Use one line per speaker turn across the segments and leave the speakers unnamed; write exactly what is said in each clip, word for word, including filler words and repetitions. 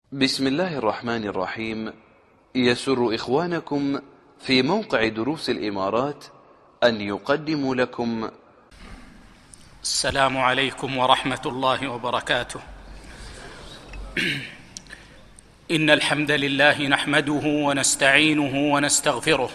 بسم الله الرحمن الرحيم. يسر إخوانكم في موقع دروس الإمارات أن يقدموا لكم
السلام عليكم ورحمة الله وبركاته. إن الحمد لله نحمده ونستعينه ونستغفره،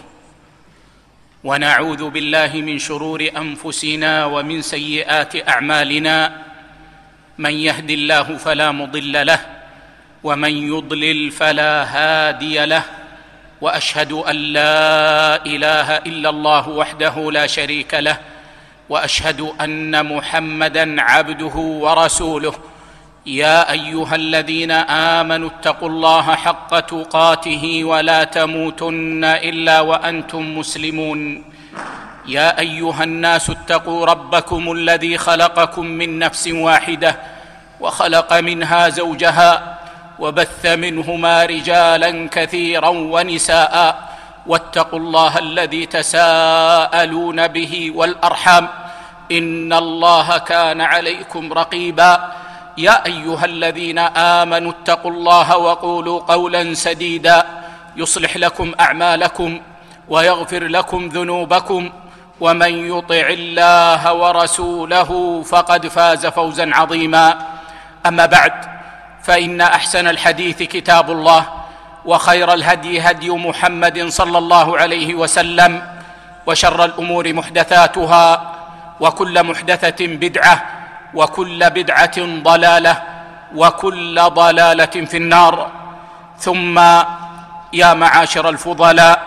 ونعوذ بالله من شرور أنفسنا ومن سيئات أعمالنا. من يهد الله فلا مضل له، ومن يضلل فلا هادي له، وأشهد أن لا إله إلا الله وحده لا شريك له، وأشهد أن محمدًا عبده ورسوله. يا أيها الذين آمنوا اتقوا الله حق تقاته ولا تموتن إلا وأنتم مسلمون. يا أيها الناس اتقوا ربكم الذي خلقكم من نفس واحدة، وخلق منها زوجها، وبث منهما رجالا كثيرا ونساء، واتقوا الله الذي تساءلون به والأرحام، إن الله كان عليكم رقيبا. يا أيها الذين آمنوا اتقوا الله وقولوا قولا سديدا يصلح لكم أعمالكم ويغفر لكم ذنوبكم، ومن يطع الله ورسوله فقد فاز فوزا عظيما. أما بعد، فإن أحسن الحديث كتاب الله، وخير الهدي هدي محمد صلى الله عليه وسلم، وشر الأمور محدثاتها، وكل محدثة بدعة، وكل بدعة ضلالة، وكل ضلالة في النار. ثم يا معاشر الفضلاء،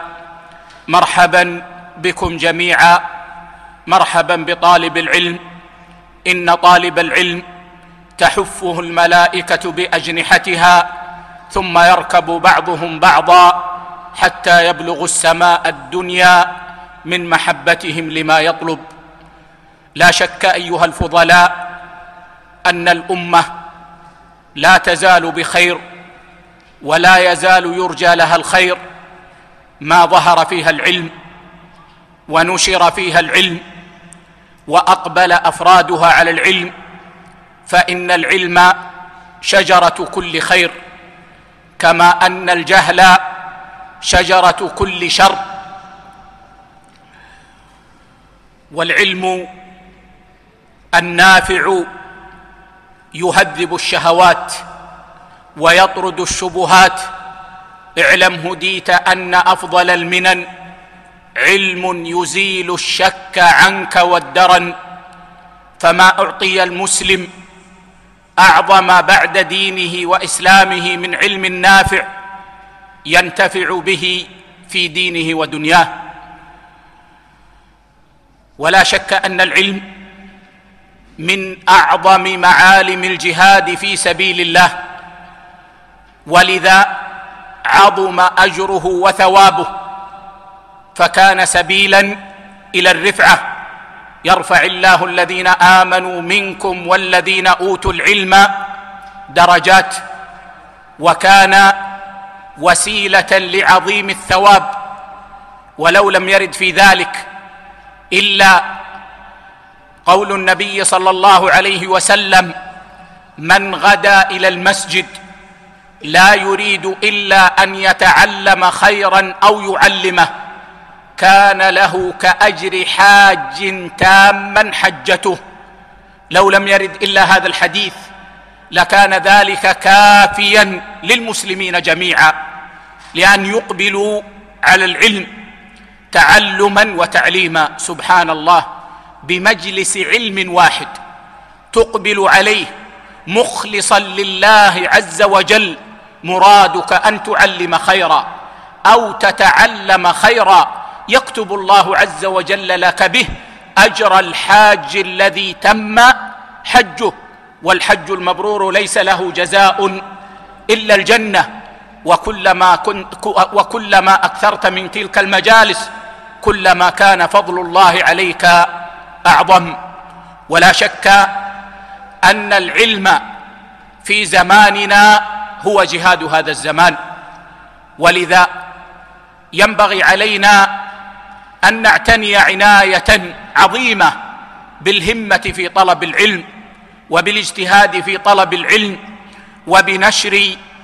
مرحبا بكم جميعا، مرحبا بطالب العلم. إن طالب العلم تحفه الملائكة بأجنحتها، ثم يركب بعضهم بعضا حتى يبلغ السماء الدنيا من محبتهم لما يطلب. لا شك أيها الفضلاء أن الأمة لا تزال بخير، ولا يزال يرجى لها الخير ما ظهر فيها العلم ونشر فيها العلم وأقبل أفرادها على العلم، فإن العلم شجرة كل خير، كما أن الجهل شجرة كل شر. والعلم النافع يهذب الشهوات ويطرد الشبهات. اعلم هديت أن أفضل المنن علم يزيل الشك عنك والدرن، فما أعطي المسلم أعظم بعد دينه وإسلامه من علم نافع ينتفع به في دينه ودنياه. ولا شك أن العلم من أعظم معالم الجهاد في سبيل الله، ولذا عظم أجره وثوابه، فكان سبيلا إلى الرفعة. يرفع الله الذين آمنوا منكم والذين أوتوا العلم درجات، وكان وسيلة لعظيم الثواب. ولو لم يرد في ذلك إلا قول النبي صلى الله عليه وسلم: من غدا إلى المسجد لا يريد إلا أن يتعلم خيرا أو يعلمه كان له كأجر حاج تاما حجته. لو لم يرد إلا هذا الحديث لكان ذلك كافيا للمسلمين جميعا، لأن يقبلوا على العلم تعلما وتعليما. سبحان الله، بمجلس علم واحد تقبل عليه مخلصا لله عز وجل، مرادك أن تعلم خيرا أو تتعلم خيرا، يكتب الله عز وجل لك به أجر الحاج الذي تم حجه. والحج المبرور ليس له جزاء إلا الجنة. وكلما, كنت وكلما أكثرت من تلك المجالس كلما كان فضل الله عليك أعظم. ولا شك أن العلم في زماننا هو جهاد هذا الزمان، ولذا ينبغي علينا أن نعتني عناية عظيمة بالهمة في طلب العلم، وبالاجتهاد في طلب العلم، وبنشر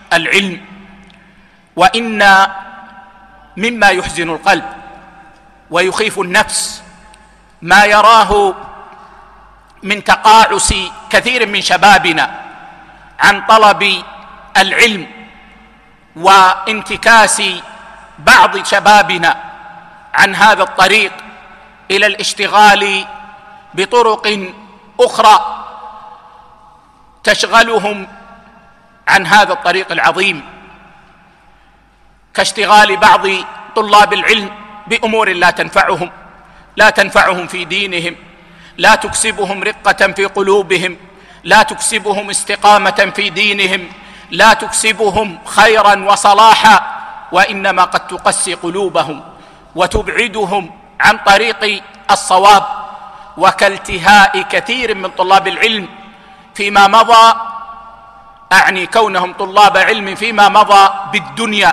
العلم. وإن مما يحزن القلب ويخيف النفس ما يراه من تقاعس كثير من شبابنا عن طلب العلم، وانتكاس بعض شبابنا عن هذا الطريق إلى الاشتغال بطرق أخرى تشغلهم عن هذا الطريق العظيم، كاشتغال بعض طلاب العلم بأمور لا تنفعهم لا تنفعهم في دينهم، لا تكسبهم رقة في قلوبهم، لا تكسبهم استقامة في دينهم، لا تكسبهم خيرا وصلاحا، وإنما قد تقسي قلوبهم وتبعدهم عن طريق الصواب. وكالتهاء كثير من طلاب العلم فيما مضى، أعني كونهم طلاب علم فيما مضى بالدنيا،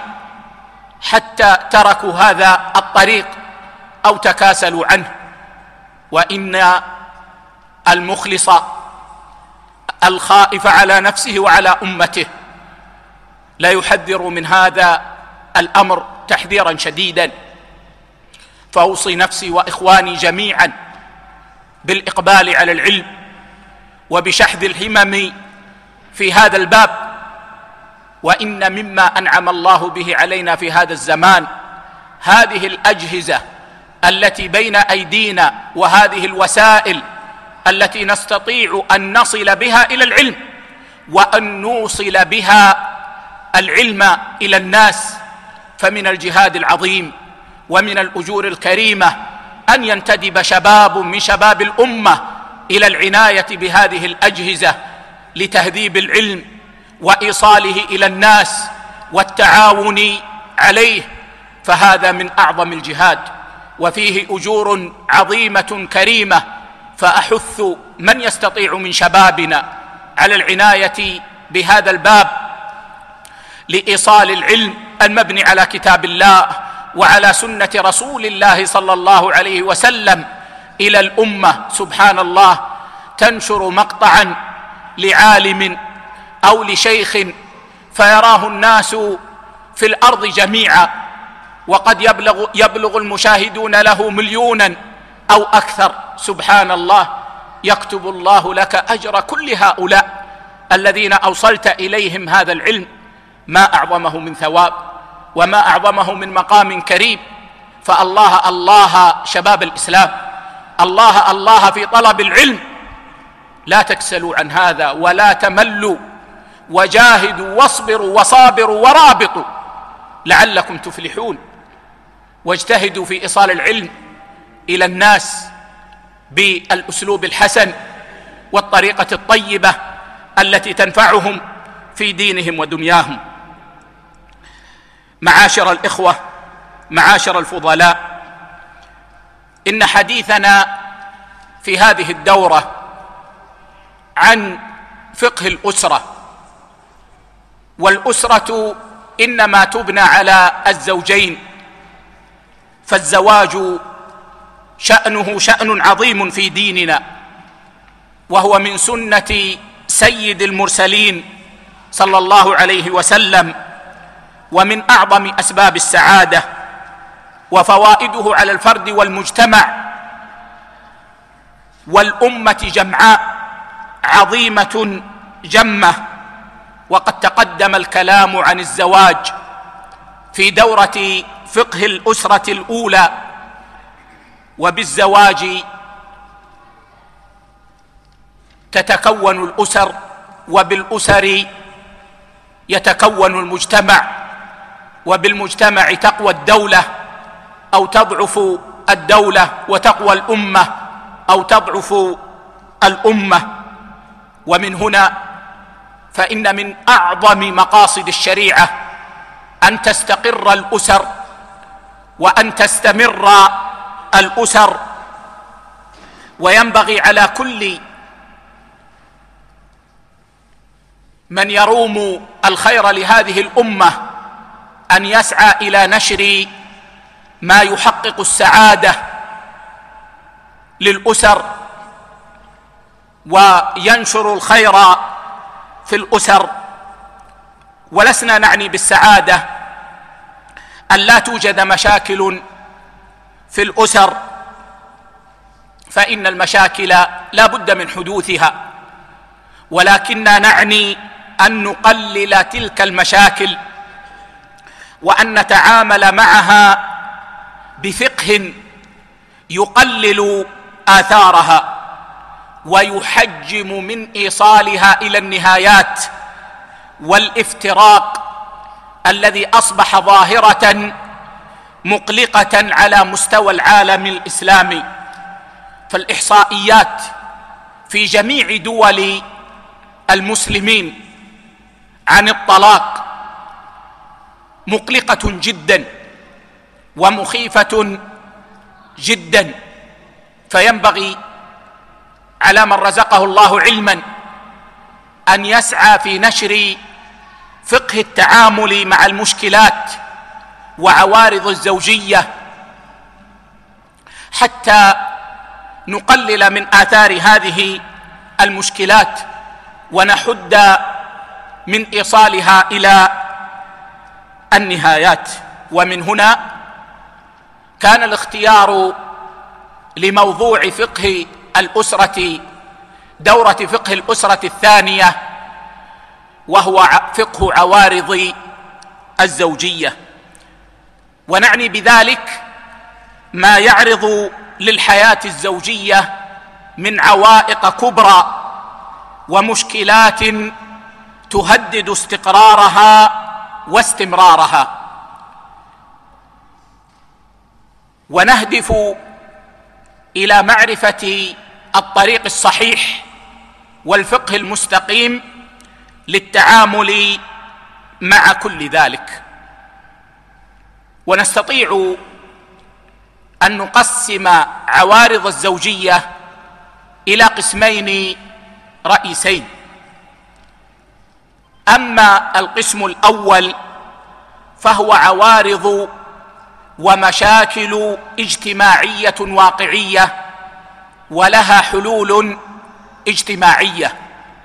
حتى تركوا هذا الطريق أو تكاسلوا عنه. وإن المخلص الخائف على نفسه وعلى أمته لا يحذر من هذا الأمر تحذيرا شديدا. فأوصي نفسي وإخواني جميعا بالإقبال على العلم وبشحذ الهمم في هذا الباب. وإن مما أنعم الله به علينا في هذا الزمان هذه الأجهزة التي بين أيدينا، وهذه الوسائل التي نستطيع أن نصل بها إلى العلم، وأن نوصل بها العلم إلى الناس. فمن الجهاد العظيم ومن الأجور الكريمة أن ينتدب شباب من شباب الأمة إلى العناية بهذه الأجهزة لتهذيب العلم وإيصاله إلى الناس والتعاون عليه، فهذا من أعظم الجهاد وفيه أجور عظيمة كريمة. فأحث من يستطيع من شبابنا على العناية بهذا الباب لإيصال العلم المبني على كتاب الله وعلى سنة رسول الله صلى الله عليه وسلم إلى الأمة. سبحان الله، تنشر مقطعا لعالم أو لشيخ فيراه الناس في الأرض جميعا، وقد يبلغ, يبلغ المشاهدون له مليونا أو أكثر. سبحان الله، يكتب الله لك أجر كل هؤلاء الذين أوصلت إليهم هذا العلم. ما أعظمه من ثواب وما أعظمه من مقام كريم. فالله الله شباب الإسلام، الله الله في طلب العلم، لا تكسلوا عن هذا ولا تملوا، وجاهدوا واصبروا وصابروا ورابطوا لعلكم تفلحون. واجتهدوا في إيصال العلم إلى الناس بالأسلوب الحسن والطريقة الطيبة التي تنفعهم في دينهم ودنياهم. معاشر الإخوة، معاشر الفضلاء، إن حديثنا في هذه الدورة عن فقه الأسرة، والأسرة إنما تبنى على الزوجين، فالزواج شأنه شأن عظيم في ديننا، وهو من سنة سيد المرسلين صلى الله عليه وسلم، ومن أعظم أسباب السعادة، وفوائده على الفرد والمجتمع والأمة جمعاء عظيمة جمة. وقد تقدم الكلام عن الزواج في دورة فقه الأسرة الأولى. وبالزواج تتكون الأسر، وبالأسر يتكون المجتمع، وبالمجتمع تقوى الدولة أو تضعف الدولة، وتقوى الأمة أو تضعف الأمة. ومن هنا فإن من أعظم مقاصد الشريعة أن تستقر الأسر وأن تستمر الأسر. وينبغي على كل من يروم الخير لهذه الأمة أن يسعى إلى نشر ما يحقق السعادة للأسر، وينشر الخير في الأسر. ولسنا نعني بالسعادة أن لا توجد مشاكل في الأسر، فإن المشاكل لا بد من حدوثها، ولكننا نعني أن نقلل تلك المشاكل وأن نتعامل معها بفقه يقلل آثارها ويحجم من إيصالها إلى النهايات والافتراق الذي أصبح ظاهرة مقلقة على مستوى العالم الإسلامي. فالإحصائيات في جميع دول المسلمين عن الطلاق مقلقة جدا ومخيفة جدا، فينبغي على من رزقه الله علما أن يسعى في نشر فقه التعامل مع المشكلات وعوارض الزوجية حتى نقلل من آثار هذه المشكلات ونحد من إيصالها إلى النهايات. ومن هنا كان الاختيار لموضوع فقه الأسرة دورة فقه الأسرة الثانية، وهو فقه عوارض الزوجية، ونعني بذلك ما يعرض للحياة الزوجية من عوائق كبرى ومشكلات تهدد استقرارها واستمرارها، ونهدف إلى معرفة الطريق الصحيح والفقه المستقيم للتعامل مع كل ذلك. ونستطيع أن نقسم عوارض الزوجية إلى قسمين رئيسين. أما القسم الأول فهو عوارض ومشاكل اجتماعية واقعية ولها حلول اجتماعية،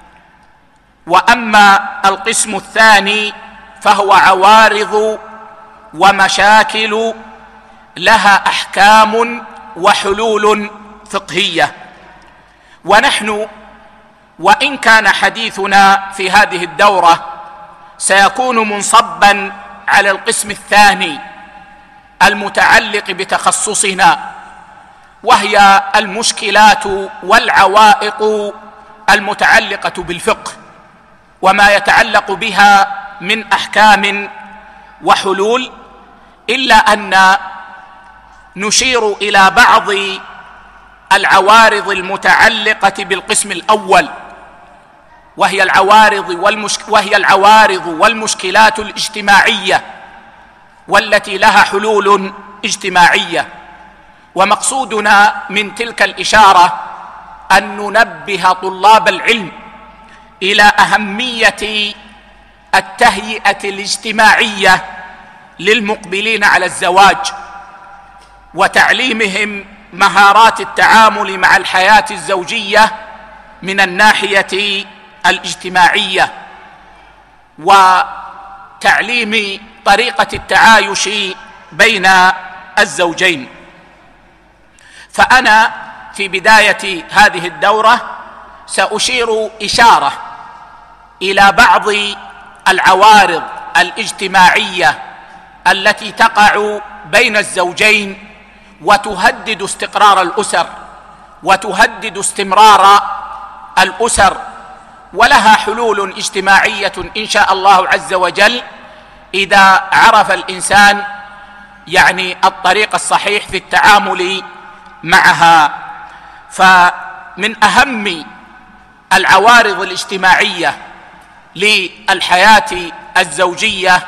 وأما القسم الثاني فهو عوارض ومشاكل لها أحكام وحلول فقهية. ونحن وإن كان حديثنا في هذه الدورة سيكون منصبا على القسم الثاني المتعلق بتخصصنا، وهي المشكلات والعوائق المتعلقة بالفقه وما يتعلق بها من أحكام وحلول، إلا أن نشير إلى بعض العوارض المتعلقة بالقسم الأول، وهي العوارض والمشك... وهي العوارض والمشكلات الاجتماعية والتي لها حلول اجتماعية. ومقصودنا من تلك الإشارة أن ننبه طلاب العلم إلى أهمية التهيئة الاجتماعية للمقبلين على الزواج، وتعليمهم مهارات التعامل مع الحياة الزوجية من الناحية الاجتماعية، وتعليم طريقة التعايش بين الزوجين. فأنا في بداية هذه الدورة سأشير إشارة إلى بعض العوارض الاجتماعية التي تقع بين الزوجين وتهدد استقرار الأسر وتهدد استمرار الأسر، ولها حلول اجتماعية إن شاء الله عز وجل إذا عرف الإنسان يعني الطريق الصحيح في التعامل معها. فمن أهم العوارض الاجتماعية للحياة الزوجية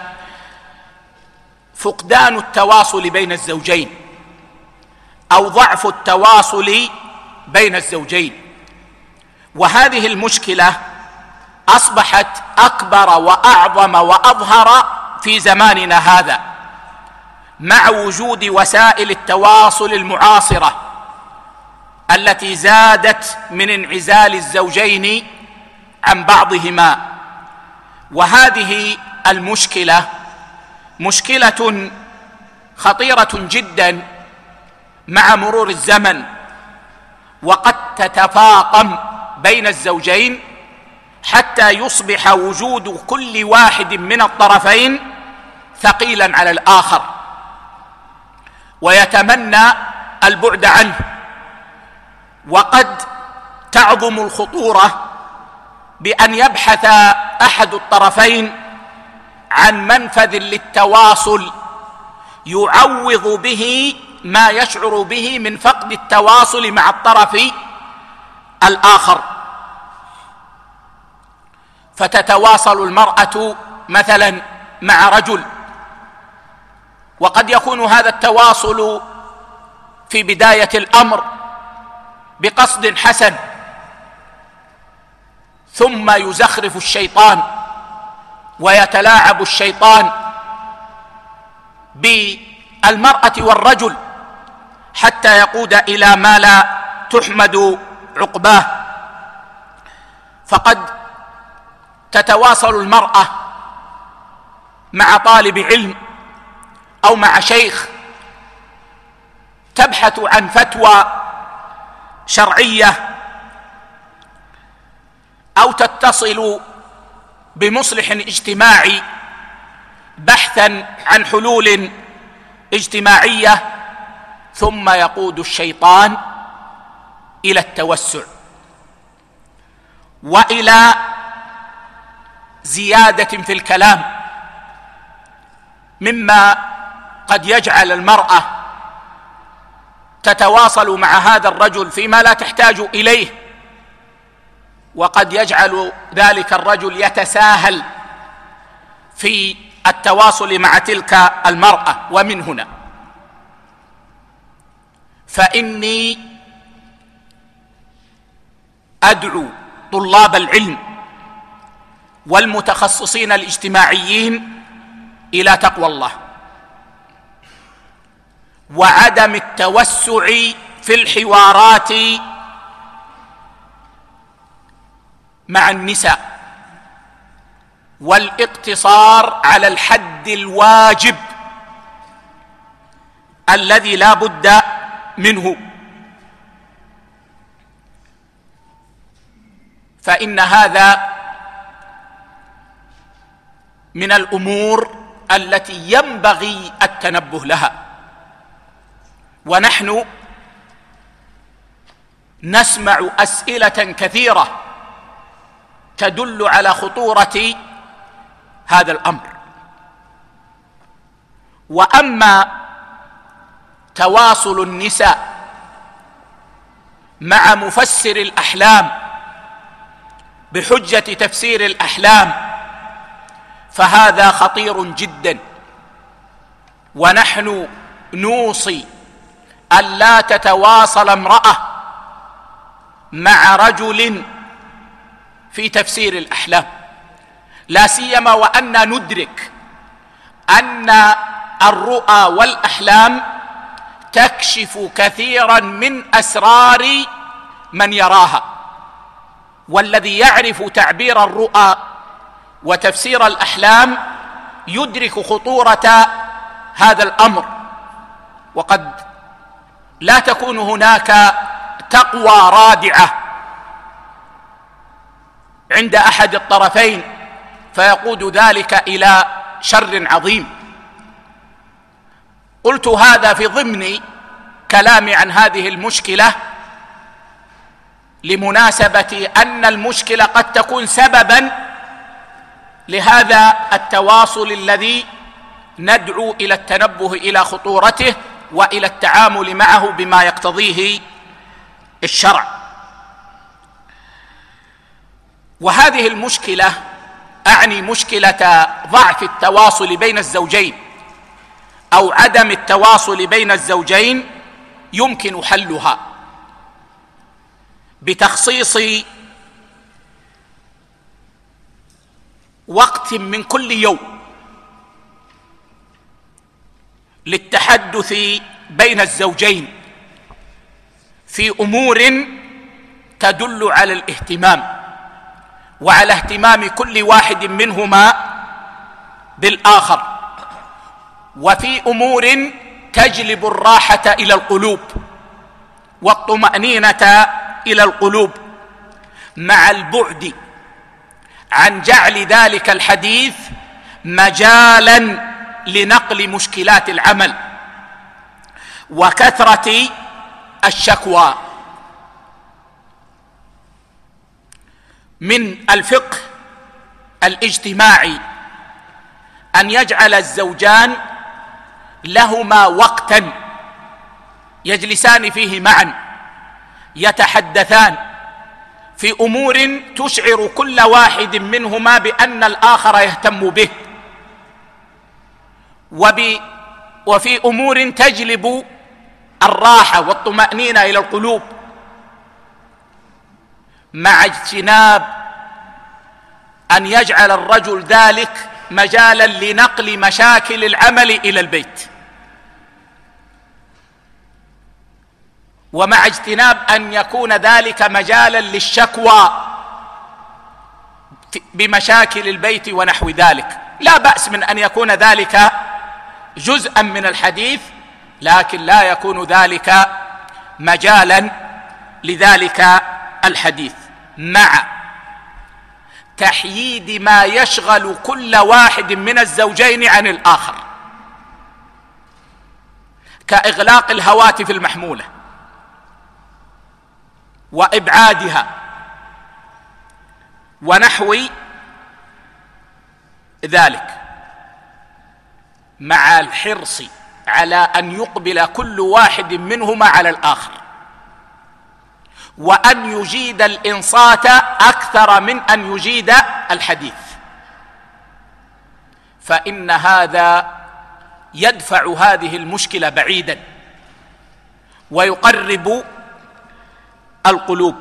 فقدان التواصل بين الزوجين أو ضعف التواصل بين الزوجين، وهذه المشكلة أصبحت أكبر وأعظم وأظهر في زماننا هذا مع وجود وسائل التواصل المعاصرة التي زادت من انعزال الزوجين عن بعضهما. وهذه المشكلة مشكلة خطيرة جدا مع مرور الزمن، وقد تتفاقم بين الزوجين حتى يصبح وجود كل واحد من الطرفين ثقيلا على الآخر ويتمنى البعد عنه. وقد تعظم الخطورة بأن يبحث أحد الطرفين عن منفذ للتواصل يعوض به ما يشعر به من فقد التواصل مع الطرف الآخر، فتتواصل المرأة مثلا مع رجل، وقد يكون هذا التواصل في بداية الأمر بقصد حسن، ثم يزخرف الشيطان ويتلاعب الشيطان بالمرأة والرجل حتى يقود إلى ما لا تحمد عقباه. فقد تتواصل المرأة مع طالب علم أو مع شيخ تبحث عن فتوى شرعية، أو تتصل بمصلح اجتماعي بحثا عن حلول اجتماعية، ثم يقود الشيطان إلى التوسع وإلى زيادة في الكلام، مما قد يجعل المرأة تتواصل مع هذا الرجل فيما لا تحتاج إليه، وقد يجعل ذلك الرجل يتساهل في التواصل مع تلك المرأة. ومن هنا فإني أدعو طلاب العلم والمتخصصين الاجتماعيين إلى تقوى الله وعدم التوسع في الحوارات مع النساء، والاقتصار على الحد الواجب الذي لا بد منه، فإن هذا من الأمور التي ينبغي التنبه لها. ونحن نسمع أسئلة كثيرة تدل على خطورة هذا الأمر. وأما تواصل النساء مع مفسر الأحلام بحجة تفسير الأحلام فهذا خطير جدا، ونحن نوصي ألا تتواصل امرأة مع رجل في تفسير الأحلام، لا سيما وأننا ندرك أن الرؤى والأحلام تكشف كثيرا من أسرار من يراها، والذي يعرف تعبير الرؤى وتفسير الأحلام يدرك خطورة هذا الأمر. وقد لا تكون هناك تقوى رادعة عند أحد الطرفين فيقود ذلك إلى شر عظيم. قلت هذا في ضمن كلامي عن هذه المشكلة لمناسبة أن المشكلة قد تكون سببا لهذا التواصل الذي ندعو إلى التنبه إلى خطورته وإلى التعامل معه بما يقتضيه الشرع. وهذه المشكلة أعني مشكلة ضعف التواصل بين الزوجين أو عدم التواصل بين الزوجين يمكن حلها بتخصيص وقت من كل يوم للتحدث بين الزوجين في أمور تدل على الاهتمام وعلى اهتمام كل واحد منهما بالآخر، وفي أمور تجلب الراحة إلى القلوب والطمأنينة إلى القلوب، مع البعد عن جعل ذلك الحديث مجالا لنقل مشكلات العمل وكثرة الشكوى. من الفقه الاجتماعي أن يجعل الزوجان لهما وقتا يجلسان فيه معا يتحدثان في أمور تشعر كل واحد منهما بأن الآخر يهتم به، وفي أمور تجلب الراحة والطمأنينة إلى القلوب، مع اجتناب أن يجعل الرجل ذلك مجالا لنقل مشاكل العمل إلى البيت، ومع اجتناب أن يكون ذلك مجالا للشكوى بمشاكل البيت ونحو ذلك. لا بأس من أن يكون ذلك جزءا من الحديث، لكن لا يكون ذلك مجالا لذلك الحديث، مع تحييد ما يشغل كل واحد من الزوجين عن الآخر، كإغلاق الهواتف المحمولة وإبعادها ونحو ذلك، مع الحرص على أن يقبل كل واحد منهما على الآخر، وأن يجيد الإنصات أكثر من أن يجيد الحديث، فإن هذا يدفع هذه المشكلة بعيدا ويقرب القلوب.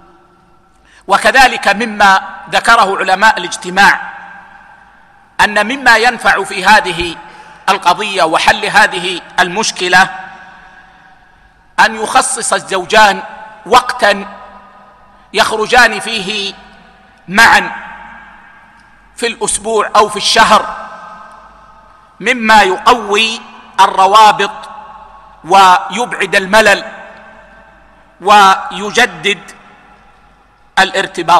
وكذلك مما ذكره علماء الاجتماع أن مما ينفع في هذه القضية وحل هذه المشكلة أن يخصص الزوجان وقتا يخرجان فيه معا في الأسبوع أو في الشهر، مما يقوي الروابط ويبعد الملل ويجدد الارتباط.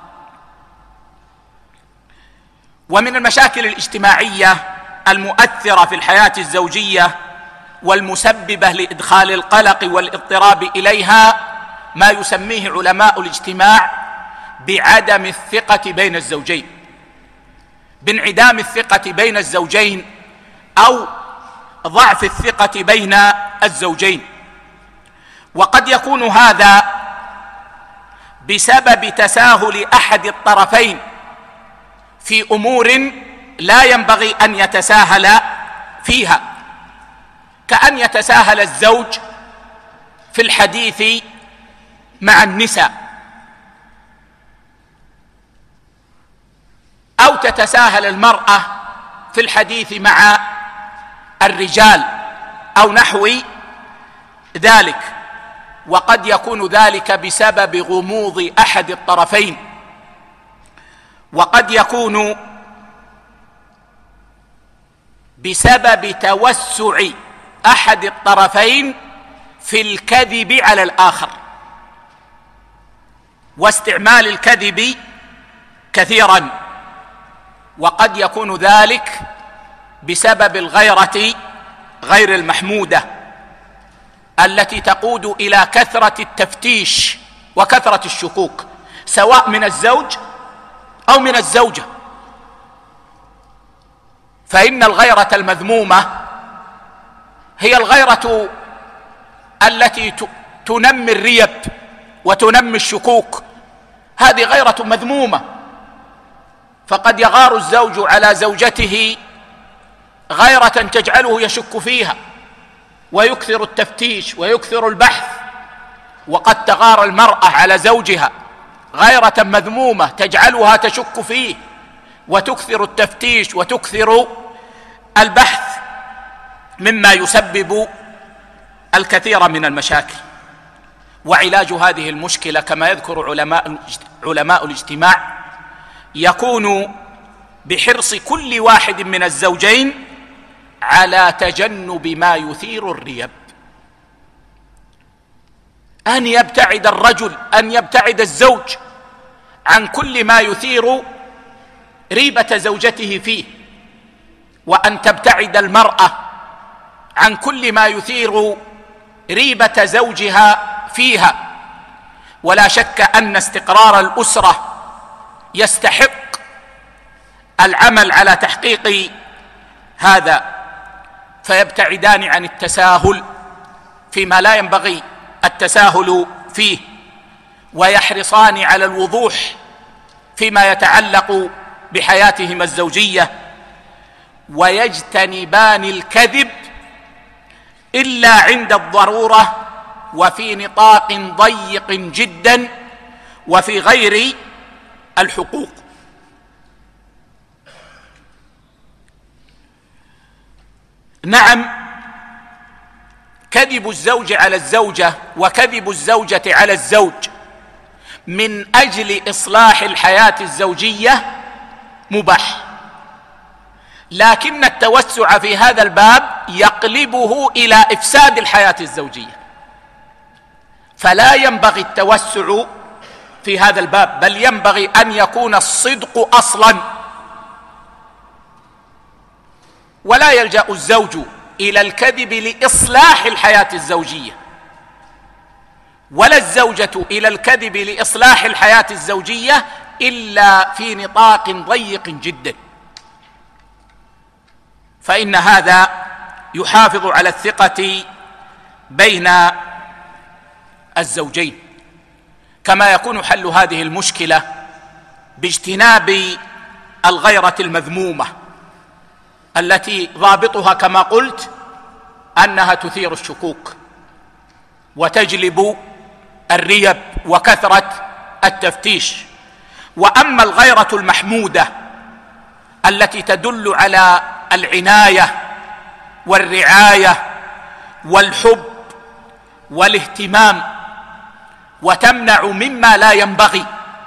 ومن المشاكل الاجتماعية المؤثرة في الحياة الزوجية والمسببة لإدخال القلق والاضطراب إليها ما يسميه علماء الاجتماع بعدم الثقة بين الزوجين، بانعدام الثقة بين الزوجين أو ضعف الثقة بين الزوجين. وقد يكون هذا بسبب تساهل أحد الطرفين في أمور لا ينبغي أن يتساهل فيها، كأن يتساهل الزوج في الحديث مع النساء، أو تتساهل المرأة في الحديث مع الرجال أو نحو ذلك. وقد يكون ذلك بسبب غموض أحد الطرفين، وقد يكون بسبب توسع أحد الطرفين في الكذب على الآخر واستعمال الكذب كثيرا، وقد يكون ذلك بسبب الغيرة غير المحمودة التي تقود إلى كثرة التفتيش وكثرة الشكوك، سواء من الزوج أو من الزوجة. فإن الغيرة المذمومة هي الغيرة التي تنمي الريب وتنمي الشكوك، هذه غيرة مذمومة. فقد يغار الزوج على زوجته غيرة تجعله يشك فيها ويكثر التفتيش ويكثر البحث، وقد تغار المرأة على زوجها غيرة مذمومة تجعلها تشك فيه وتكثر التفتيش وتكثر البحث، مما يسبب الكثير من المشاكل. وعلاج هذه المشكلة كما يذكر علماء علماء الاجتماع يكون بحرص كل واحد من الزوجين على تجنب ما يثير الريب، أن يبتعد الرجل أن يبتعد الزوج عن كل ما يثير ريبة زوجته فيه، وأن تبتعد المرأة عن كل ما يثير ريبة زوجها فيها. ولا شك أن استقرار الأسرة يستحق العمل على تحقيق هذا، فيبتعدان عن التساهل فيما لا ينبغي التساهل فيه، ويحرصان على الوضوح فيما يتعلق بحياتهما الزوجية، ويجتنبان الكذب إلا عند الضرورة وفي نطاق ضيق جدا وفي غير الحقوق. نعم، كذب الزوج على الزوجة وكذب الزوجة على الزوج من أجل إصلاح الحياة الزوجية مباح، لكن التوسع في هذا الباب يقلبه إلى إفساد الحياة الزوجية، فلا ينبغي التوسع في هذا الباب، بل ينبغي أن يكون الصدق أصلا، ولا يلجأ الزوج إلى الكذب لإصلاح الحياة الزوجية، ولا الزوجة إلى الكذب لإصلاح الحياة الزوجية إلا في نطاق ضيق جدا، فإن هذا يحافظ على الثقة بين الزوجين. كما يكون حل هذه المشكلة باجتناب الغيرة المذمومة التي ضابطها كما قلت أنها تثير الشكوك وتجلب الريب وكثرة التفتيش. وأما الغيرة المحمودة التي تدل على العناية والرعاية والحب والاهتمام وتمنع مما لا ينبغي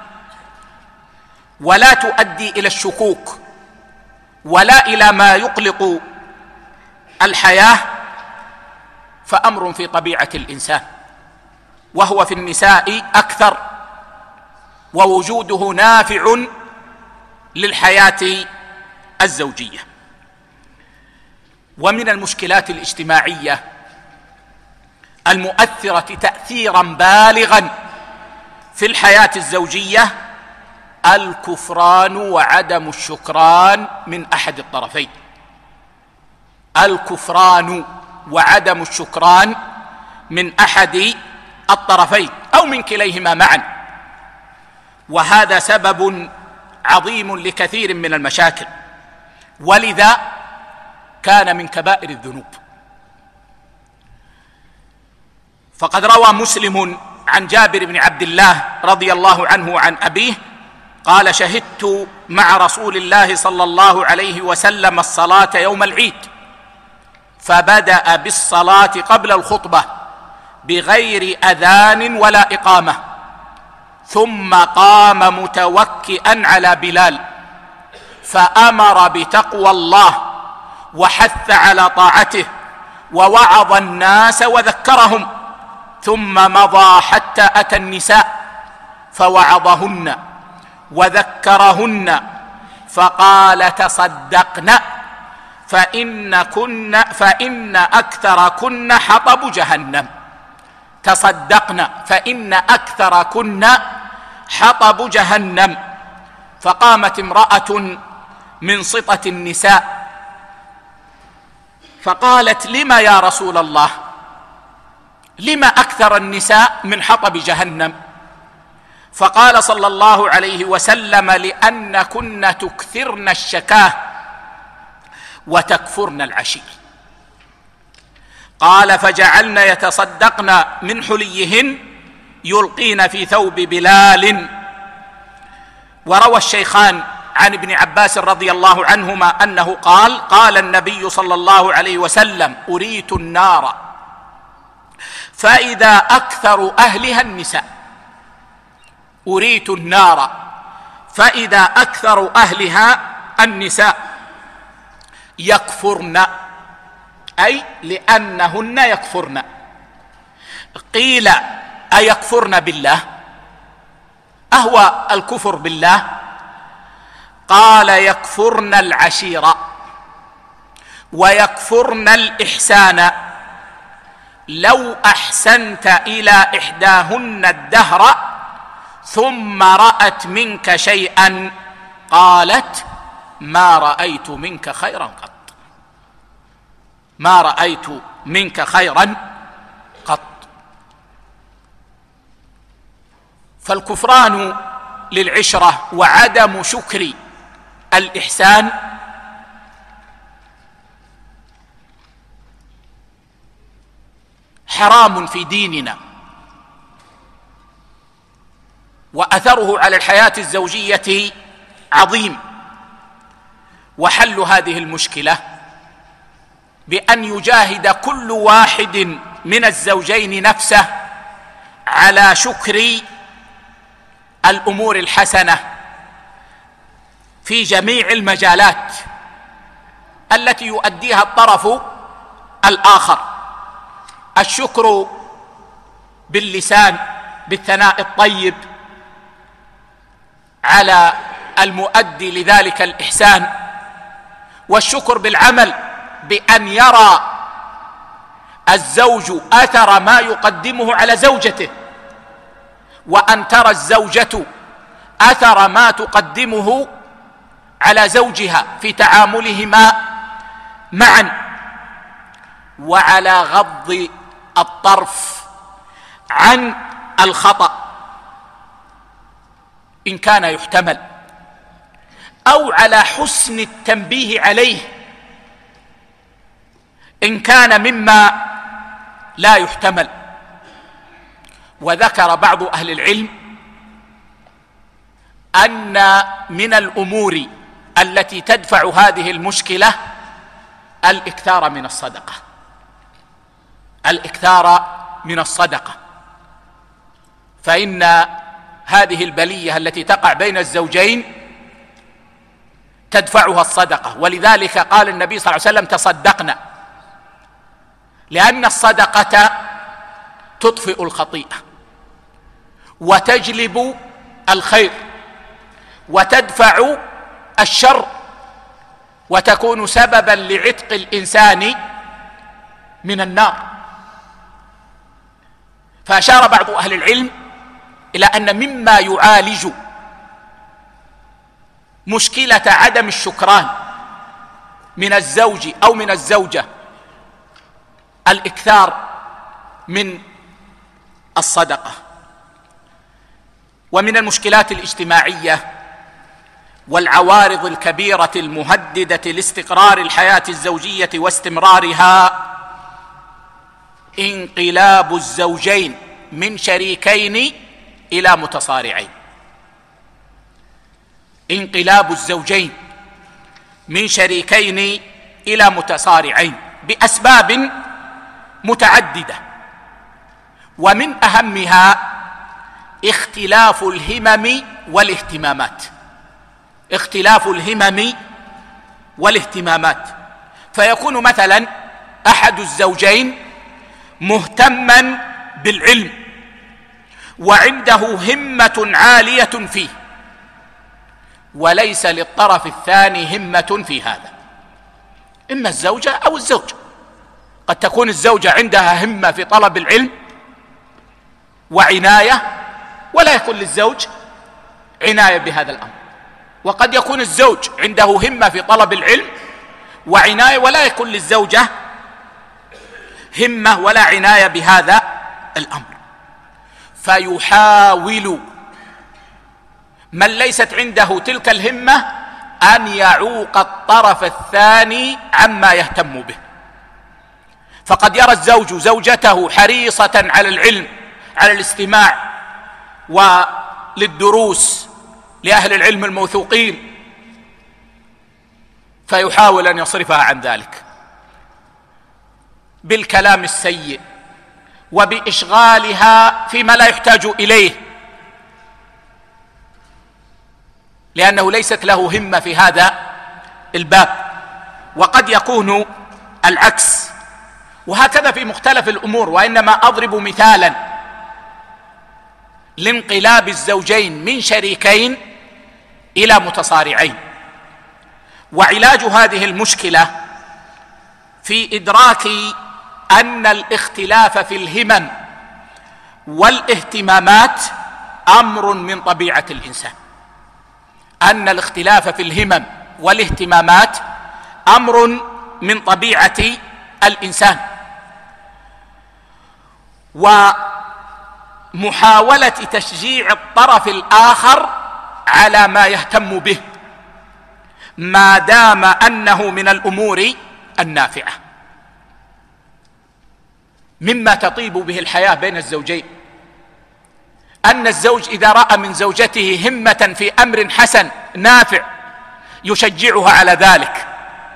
ولا تؤدي إلى الشكوك ولا إلى ما يقلق الحياة، فأمر في طبيعة الإنسان، وهو في النساء أكثر، ووجوده نافع للحياة الزوجية. ومن المشكلات الاجتماعية المؤثرة تأثيرا بالغا في الحياة الزوجية الكفران وعدم الشكران من أحد الطرفين. الكفران وعدم الشكران من أحد الطرفين أو من كليهما معا، وهذا سبب عظيم لكثير من المشاكل، ولذا كان من كبائر الذنوب. فقد روى مسلم عن جابر بن عبد الله رضي الله عنه وعن أبيه قال: شهدت مع رسول الله صلى الله عليه وسلم الصلاة يوم العيد، فبدأ بالصلاة قبل الخطبة بغير أذان ولا إقامة، ثم قام متوكئا على بلال فأمر بتقوى الله وحث على طاعته ووعظ الناس وذكرهم، ثم مضى حتى أتى النساء فوعظهن وذكرهن فقال: تصدقن فإن كن فإن أكثركن حطب جهنم. تصدقن فإن أكثركن حطب جهنم. فقامت امرأة من سطة النساء فقالت: لم يا رسول الله؟ لم أكثر النساء من حطب جهنم؟ فقال صلى الله عليه وسلم: لأنكن تكثرن الشكاه وتكفرن العشير. قال: فجعلن يتصدقن من حليهن يلقين في ثوب بلال. وروى الشيخان عن ابن عباس رضي الله عنهما أنه قال: قال النبي صلى الله عليه وسلم: أريت النار فإذا أكثر أهلها النساء. أريت النار فإذا أكثر أهلها النساء يكفرن، أي لأنهن يكفرن. قيل أيكفرن بالله؟ أهو الكفر بالله؟ قال يكفرن العشيرة ويكفرن الإحسان. لو أحسنت إلى إحداهن الدهر ثم رأت منك شيئا قالت ما رأيت منك خيرا قط، ما رأيت منك خيرا قط. فالكفران للعشرة وعدم شكر الإحسان حرام في ديننا، وأثره على الحياة الزوجية عظيم. وحل هذه المشكلة بأن يجاهد كل واحد من الزوجين نفسه على شكر الأمور الحسنة في جميع المجالات التي يؤديها الطرف الآخر. الشكر باللسان بالثناء الطيب على المؤدي لذلك الإحسان، والشكر بالعمل بأن يرى الزوج أثر ما يقدمه على زوجته، وأن ترى الزوجة أثر ما تقدمه على زوجها في تعاملهما معا، وعلى غض الطرف عن الخطأ إن كان يحتمل، أو على حسن التنبيه عليه إن كان مما لا يحتمل. وذكر بعض أهل العلم أن من الأمور التي تدفع هذه المشكلة الإكثار من الصدقة، الإكثار من الصدقة، فإن هذه البلية التي تقع بين الزوجين تدفعها الصدقة. ولذلك قال النبي صلى الله عليه وسلم تصدقنا، لأن الصدقة تطفئ الخطيئة وتجلب الخير وتدفع الشر وتكون سببا لعتق الإنسان من النار. فأشار بعض أهل العلم إلى أن مما يعالج مشكلة عدم الشكران من الزوج أو من الزوجة الإكثار من الصدقة. ومن المشكلات الاجتماعية والعوارض الكبيرة المهددة لاستقرار الحياة الزوجية واستمرارها انقلاب الزوجين من شريكين إلى متصارعين، انقلاب الزوجين من شريكين إلى متصارعين بأسباب متعددة، ومن أهمها اختلاف الهمم والاهتمامات، اختلاف الهمم والاهتمامات. فيكون مثلا أحد الزوجين مهتما بالعلم وعنده همة عالية فيه، وليس للطرف الثاني همة في هذا، إما الزوجة أو الزوج. قد تكون الزوجة عندها همة في طلب العلم وعناية ولا يكون للزوج عناية بهذا الأمر، وقد يكون الزوج عنده همة في طلب العلم وعناية ولا يكون للزوجة همة ولا عناية بهذا الأمر. فيحاول من ليست عنده تلك الهمة أن يعوق الطرف الثاني عما يهتم به. فقد يرى الزوج زوجته حريصة على العلم، على الاستماع وللدروس لأهل العلم الموثوقين، فيحاول أن يصرفها عن ذلك بالكلام السيء وبإشغالها فيما لا يحتاج إليه، لأنه ليست له همة في هذا الباب، وقد يكون العكس، وهكذا في مختلف الأمور. وإنما أضرب مثالا لانقلاب الزوجين من شريكين إلى متصارعين. وعلاج هذه المشكلة في إدراك أن الاختلاف في الهمم والاهتمامات أمر من طبيعة الإنسان، أن الاختلاف في الهمم والاهتمامات أمر من طبيعة الإنسان، ومحاولة تشجيع الطرف الآخر على ما يهتم به ما دام أنه من الأمور النافعة. مما تطيب به الحياة بين الزوجين أن الزوج إذا رأى من زوجته همة في أمر حسن نافع يشجعها على ذلك،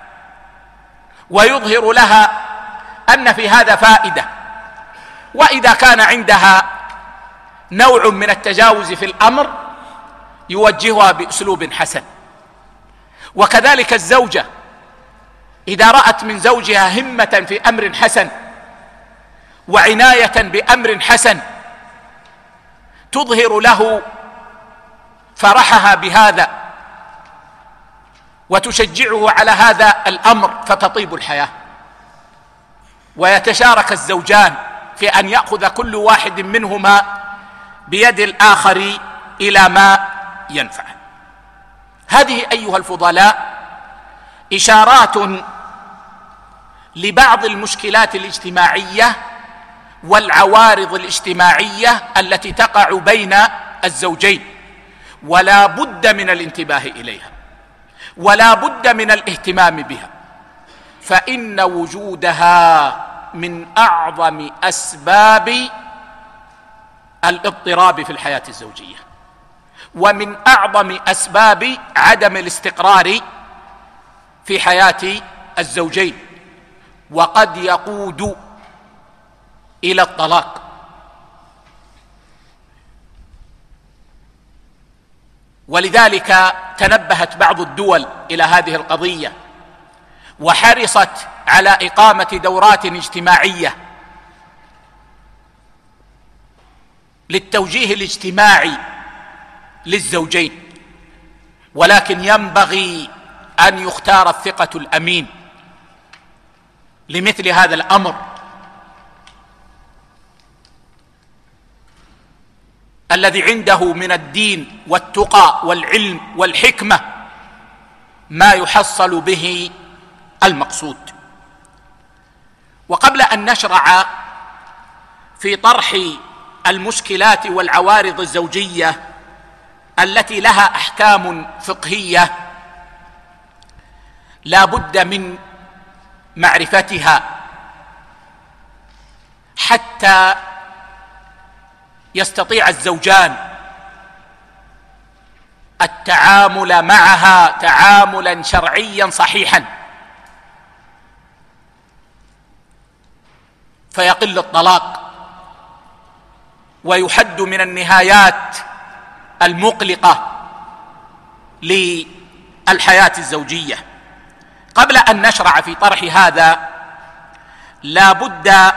ويظهر لها أن في هذا فائدة، وإذا كان عندها نوع من التجاوز في الأمر يوجهها بأسلوب حسن. وكذلك الزوجة إذا رأت من زوجها همة في أمر حسن وعناية بأمر حسن تظهر له فرحها بهذا وتشجعه على هذا الأمر، فتطيب الحياة، ويتشارك الزوجان في أن يأخذ كل واحد منهما بيد الآخر إلى ما ينفع. هذه أيها الفضلاء إشارات لبعض المشكلات الاجتماعية والعوارض الاجتماعية التي تقع بين الزوجين، ولا بد من الانتباه إليها، ولا بد من الاهتمام بها، فإن وجودها من أعظم أسباب الاضطراب في الحياة الزوجية، ومن أعظم أسباب عدم الاستقرار في حياة الزوجين، وقد يقود إلى الطلاق. ولذلك تنبهت بعض الدول إلى هذه القضية وحرصت على إقامة دورات اجتماعية للتوجيه الاجتماعي للزوجين، ولكن ينبغي أن يختار الثقة الأمين لمثل هذا الأمر، الذي عنده من الدين والتقى والعلم والحكمة ما يحصل به المقصود. وقبل أن نشرع في طرح المشكلات والعوارض الزوجية التي لها أحكام فقهية لا بد من معرفتها حتى يستطيع الزوجان التعامل معها تعاملا شرعيا صحيحا، فيقل الطلاق ويحد من النهايات المقلقة للحياة الزوجية. قبل أن نشرع في طرح هذا لا بد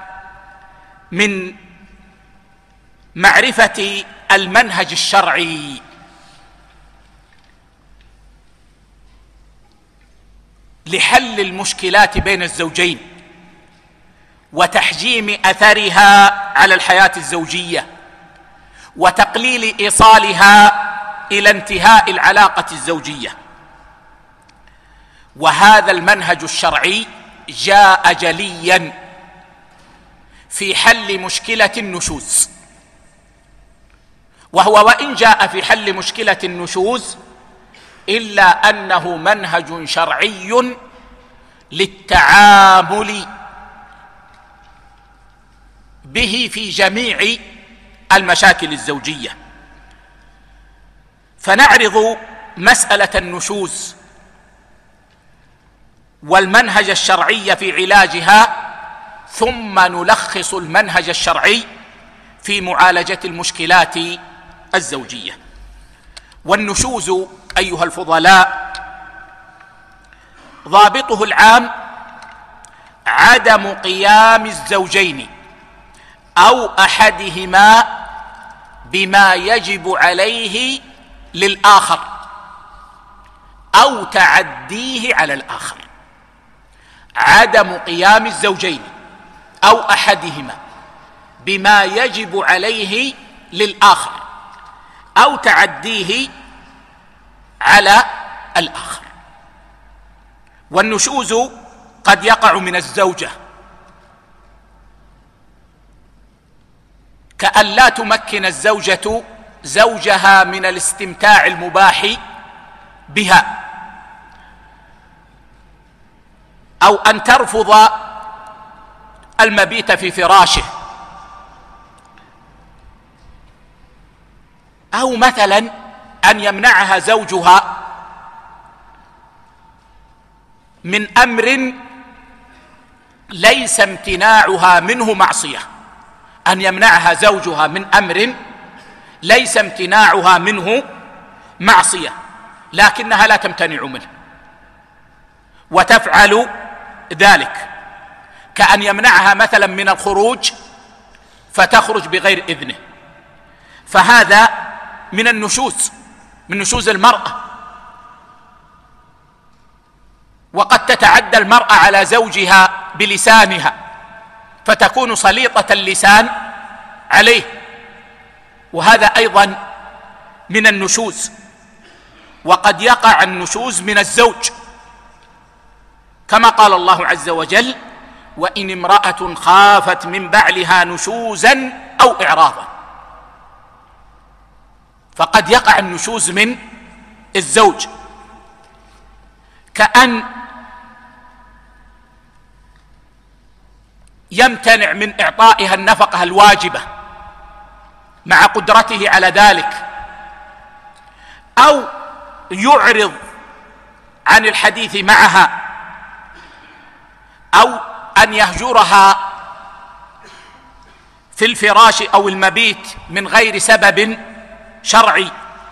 من معرفة المنهج الشرعي لحل المشكلات بين الزوجين وتحجيم أثرها على الحياة الزوجية وتقليل إيصالها إلى انتهاء العلاقة الزوجية. وهذا المنهج الشرعي جاء جليا في حل مشكلة النشوز، وهو وإن جاء في حل مشكلة النشوز إلا أنه منهج شرعي للتعامل به في جميع المشاكل الزوجية. فنعرض مسألة النشوز والمنهج الشرعي في علاجها، ثم نلخص المنهج الشرعي في معالجة المشكلات الزوجية. والنشوز أيها الفضلاء ضابطه العام عدم قيام الزوجين أو أحدهما بما يجب عليه للآخر أو تعديه على الآخر. عدم قيام الزوجين أو أحدهما بما يجب عليه للآخر أو تعديه على الآخر. والنشوز قد يقع من الزوجة، كأن لا تمكن الزوجة زوجها من الاستمتاع المباح بها، أو أن ترفض المبيت في فراشه، أو مثلا أن يمنعها زوجها من أمر ليس امتناعها منه معصية، أن يمنعها زوجها من أمر ليس امتناعها منه معصية لكنها لا تمتنع منه وتفعل ذلك، كأن يمنعها مثلا من الخروج فتخرج بغير إذنه، فهذا من النشوز، من نشوز المرأة. وقد تتعدى المرأة على زوجها بلسانها فتكون سليطة اللسان عليه، وهذا أيضا من النشوز. وقد يقع النشوز من الزوج كما قال الله عز وجل: وإن امرأة خافت من بعلها نشوزا أو إعراضا. فقد يقع النشوز من الزوج، كأن يمتنع من إعطائها النفقة الواجبة مع قدرته على ذلك، أو يعرض عن الحديث معها، أو أن يهجرها في الفراش أو المبيت من غير سبب شرعي.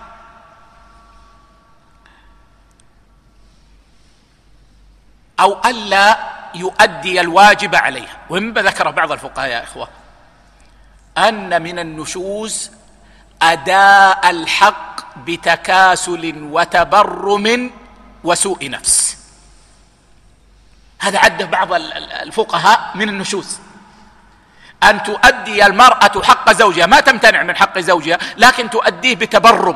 أو ألا يؤدي الواجب عليها. ومما ذكر بعض الفقهاء يا إخوة أن من النشوز أداء الحق بتكاسل وتبرم وسوء نفس، هذا عده بعض الفقهاء من النشوز، أن تؤدي المرأة حق زوجها، ما تمتنع من حق زوجها لكن تؤديه بتبرم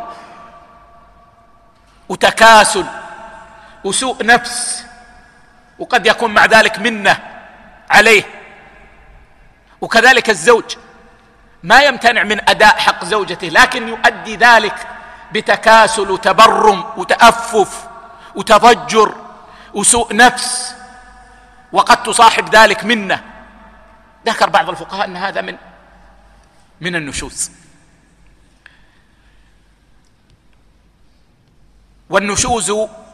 وتكاسل وسوء نفس، وقد يكون مع ذلك منة عليه. وكذلك الزوج ما يمتنع من أداء حق زوجته لكن يؤدي ذلك بتكاسل وتبرم وتأفف وتضجر وسوء نفس، وقد تصاحب ذلك منة. ذكر بعض الفقهاء أن هذا من من النشوز. والنشوز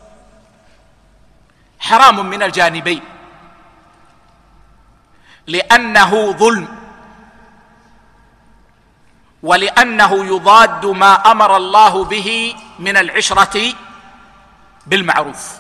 حرام من الجانبين، لأنه ظلم، ولأنه يضاد ما أمر الله به من العشرة بالمعروف.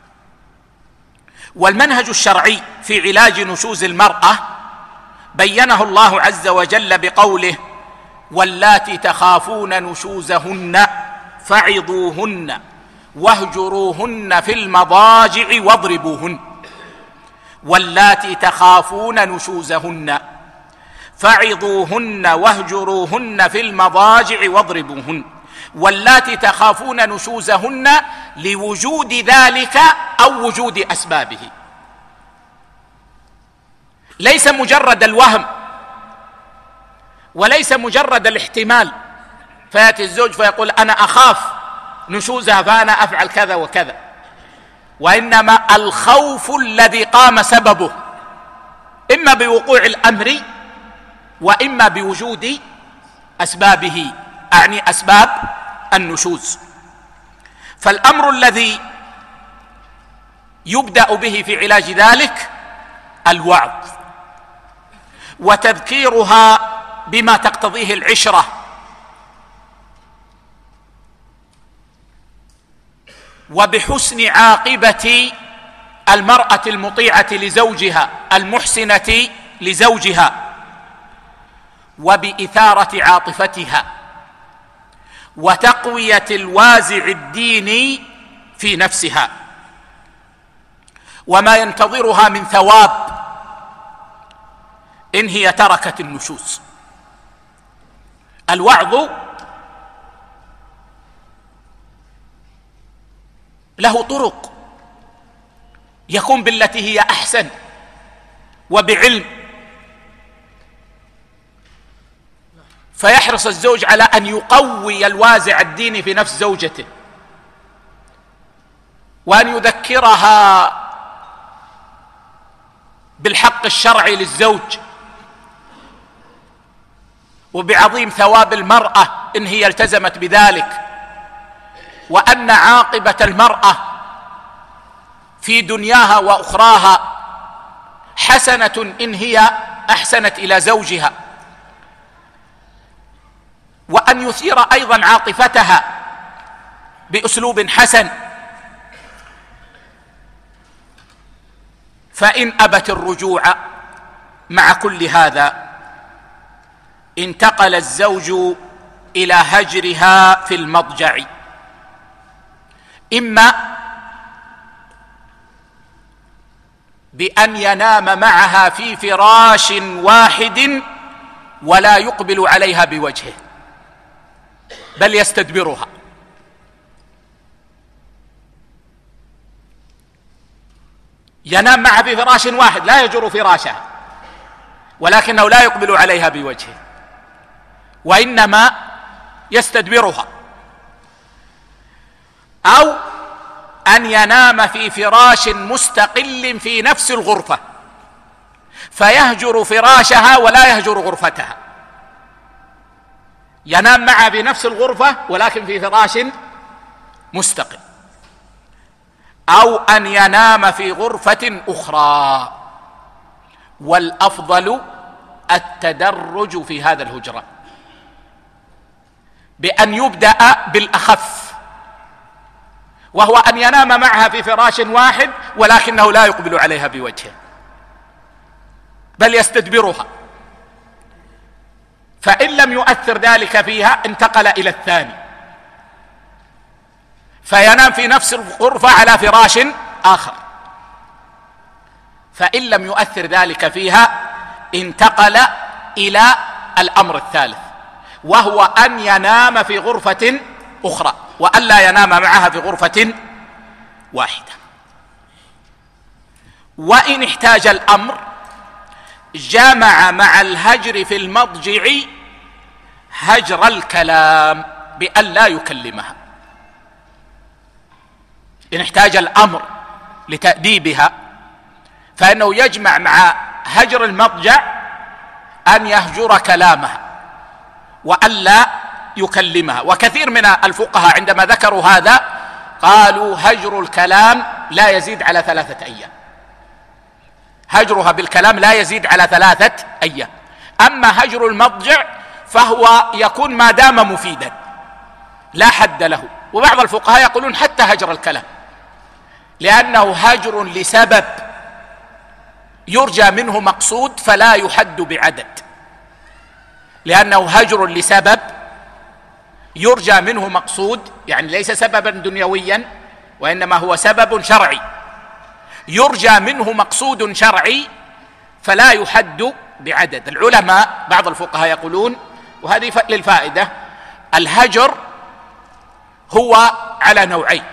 والمنهج الشرعي في علاج نشوز المرأة بينه الله عز وجل بقوله: واللاتي تخافون نشوزهن فعظوهن واهجروهن في المضاجع واضربوهن. واللاتي تخافون نشوزهن فعظوهن واهجروهن في المضاجع واضربوهن. واللاتي تخافون نشوزهن لوجود ذلك أو وجود أسبابه، ليس مجرد الوهم وليس مجرد الاحتمال، فيأتي الزوج فيقول أنا أخاف نشوزها فأنا أفعل كذا وكذا، وإنما الخوف الذي قام سببه إما بوقوع الأمر وإما بوجود أسبابه، أعني أسباب النشوز. فالأمر الذي يبدأ به في علاج ذلك الوعظ وتذكيرها بما تقتضيه العشرة، وبحسن عاقبة المرأة المطيعة لزوجها المحسنة لزوجها، وبإثارة عاطفتها وتقوية الوازع الديني في نفسها وما ينتظرها من ثواب إن هي تركت النشوز. الوعظ له طرق، يكون بالتي هي أحسن وبعلم، فيحرص الزوج على أن يقوي الوازع الديني في نفس زوجته، وأن يذكرها بالحق الشرعي للزوج وبعظيم ثواب المرأة إن هي التزمت بذلك، وأن عاقبة المرأة في دنياها وأخراها حسنة إن هي أحسنت إلى زوجها، وأن يثير أيضا عاطفتها بأسلوب حسن. فإن أبت الرجوع مع كل هذا انتقل الزوج إلى هجرها في المضجع، إما بأن ينام معها في فراش واحد ولا يقبل عليها بوجهه بل يستدبرها، ينام معها في فراش واحد لا يجر فراشها ولكنه لا يقبل عليها بوجهه وإنما يستدبرها، أو أن ينام في فراش مستقل في نفس الغرفة فيهجر فراشها ولا يهجر غرفتها، ينام معها في نفس الغرفة ولكن في فراش مستقل، أو أن ينام في غرفة أخرى. والأفضل التدرج في هذا الهجرة بأن يبدأ بالأخف، وهو أن ينام معها في فراش واحد ولكنه لا يقبل عليها بوجهه بل يستدبرها، فإن لم يؤثر ذلك فيها انتقل إلى الثاني فينام في نفس الغرفة على فراش آخر، فإن لم يؤثر ذلك فيها انتقل إلى الأمر الثالث، وهو أن ينام في غرفة أخرى وألا ينام معها في غرفة واحدة. وإن احتاج الأمر جمع مع الهجر في المضجع هجر الكلام بأن لا يكلمها، إن احتاج الأمر لتأديبها فإنه يجمع مع هجر المضجع أن يهجر كلامها وألا يكلمها. وكثير من الفقهاء عندما ذكروا هذا قالوا هجر الكلام لا يزيد على ثلاثة أيام، هجرها بالكلام لا يزيد على ثلاثة أيام. أما هجر المضجع فهو يكون ما دام مفيدا لا حد له، وبعض الفقهاء يقولون حتى هجر الكلام، لأنه هجر لسبب يرجى منه مقصود فلا يحد بعدد، لأنه هجر لسبب يرجى منه مقصود، يعني ليس سببا دنيويا وإنما هو سبب شرعي يرجى منه مقصود شرعي فلا يحد بعدد. العلماء بعض الفقهاء يقولون، وهذه للفائدة، الهجر هو على نوعين: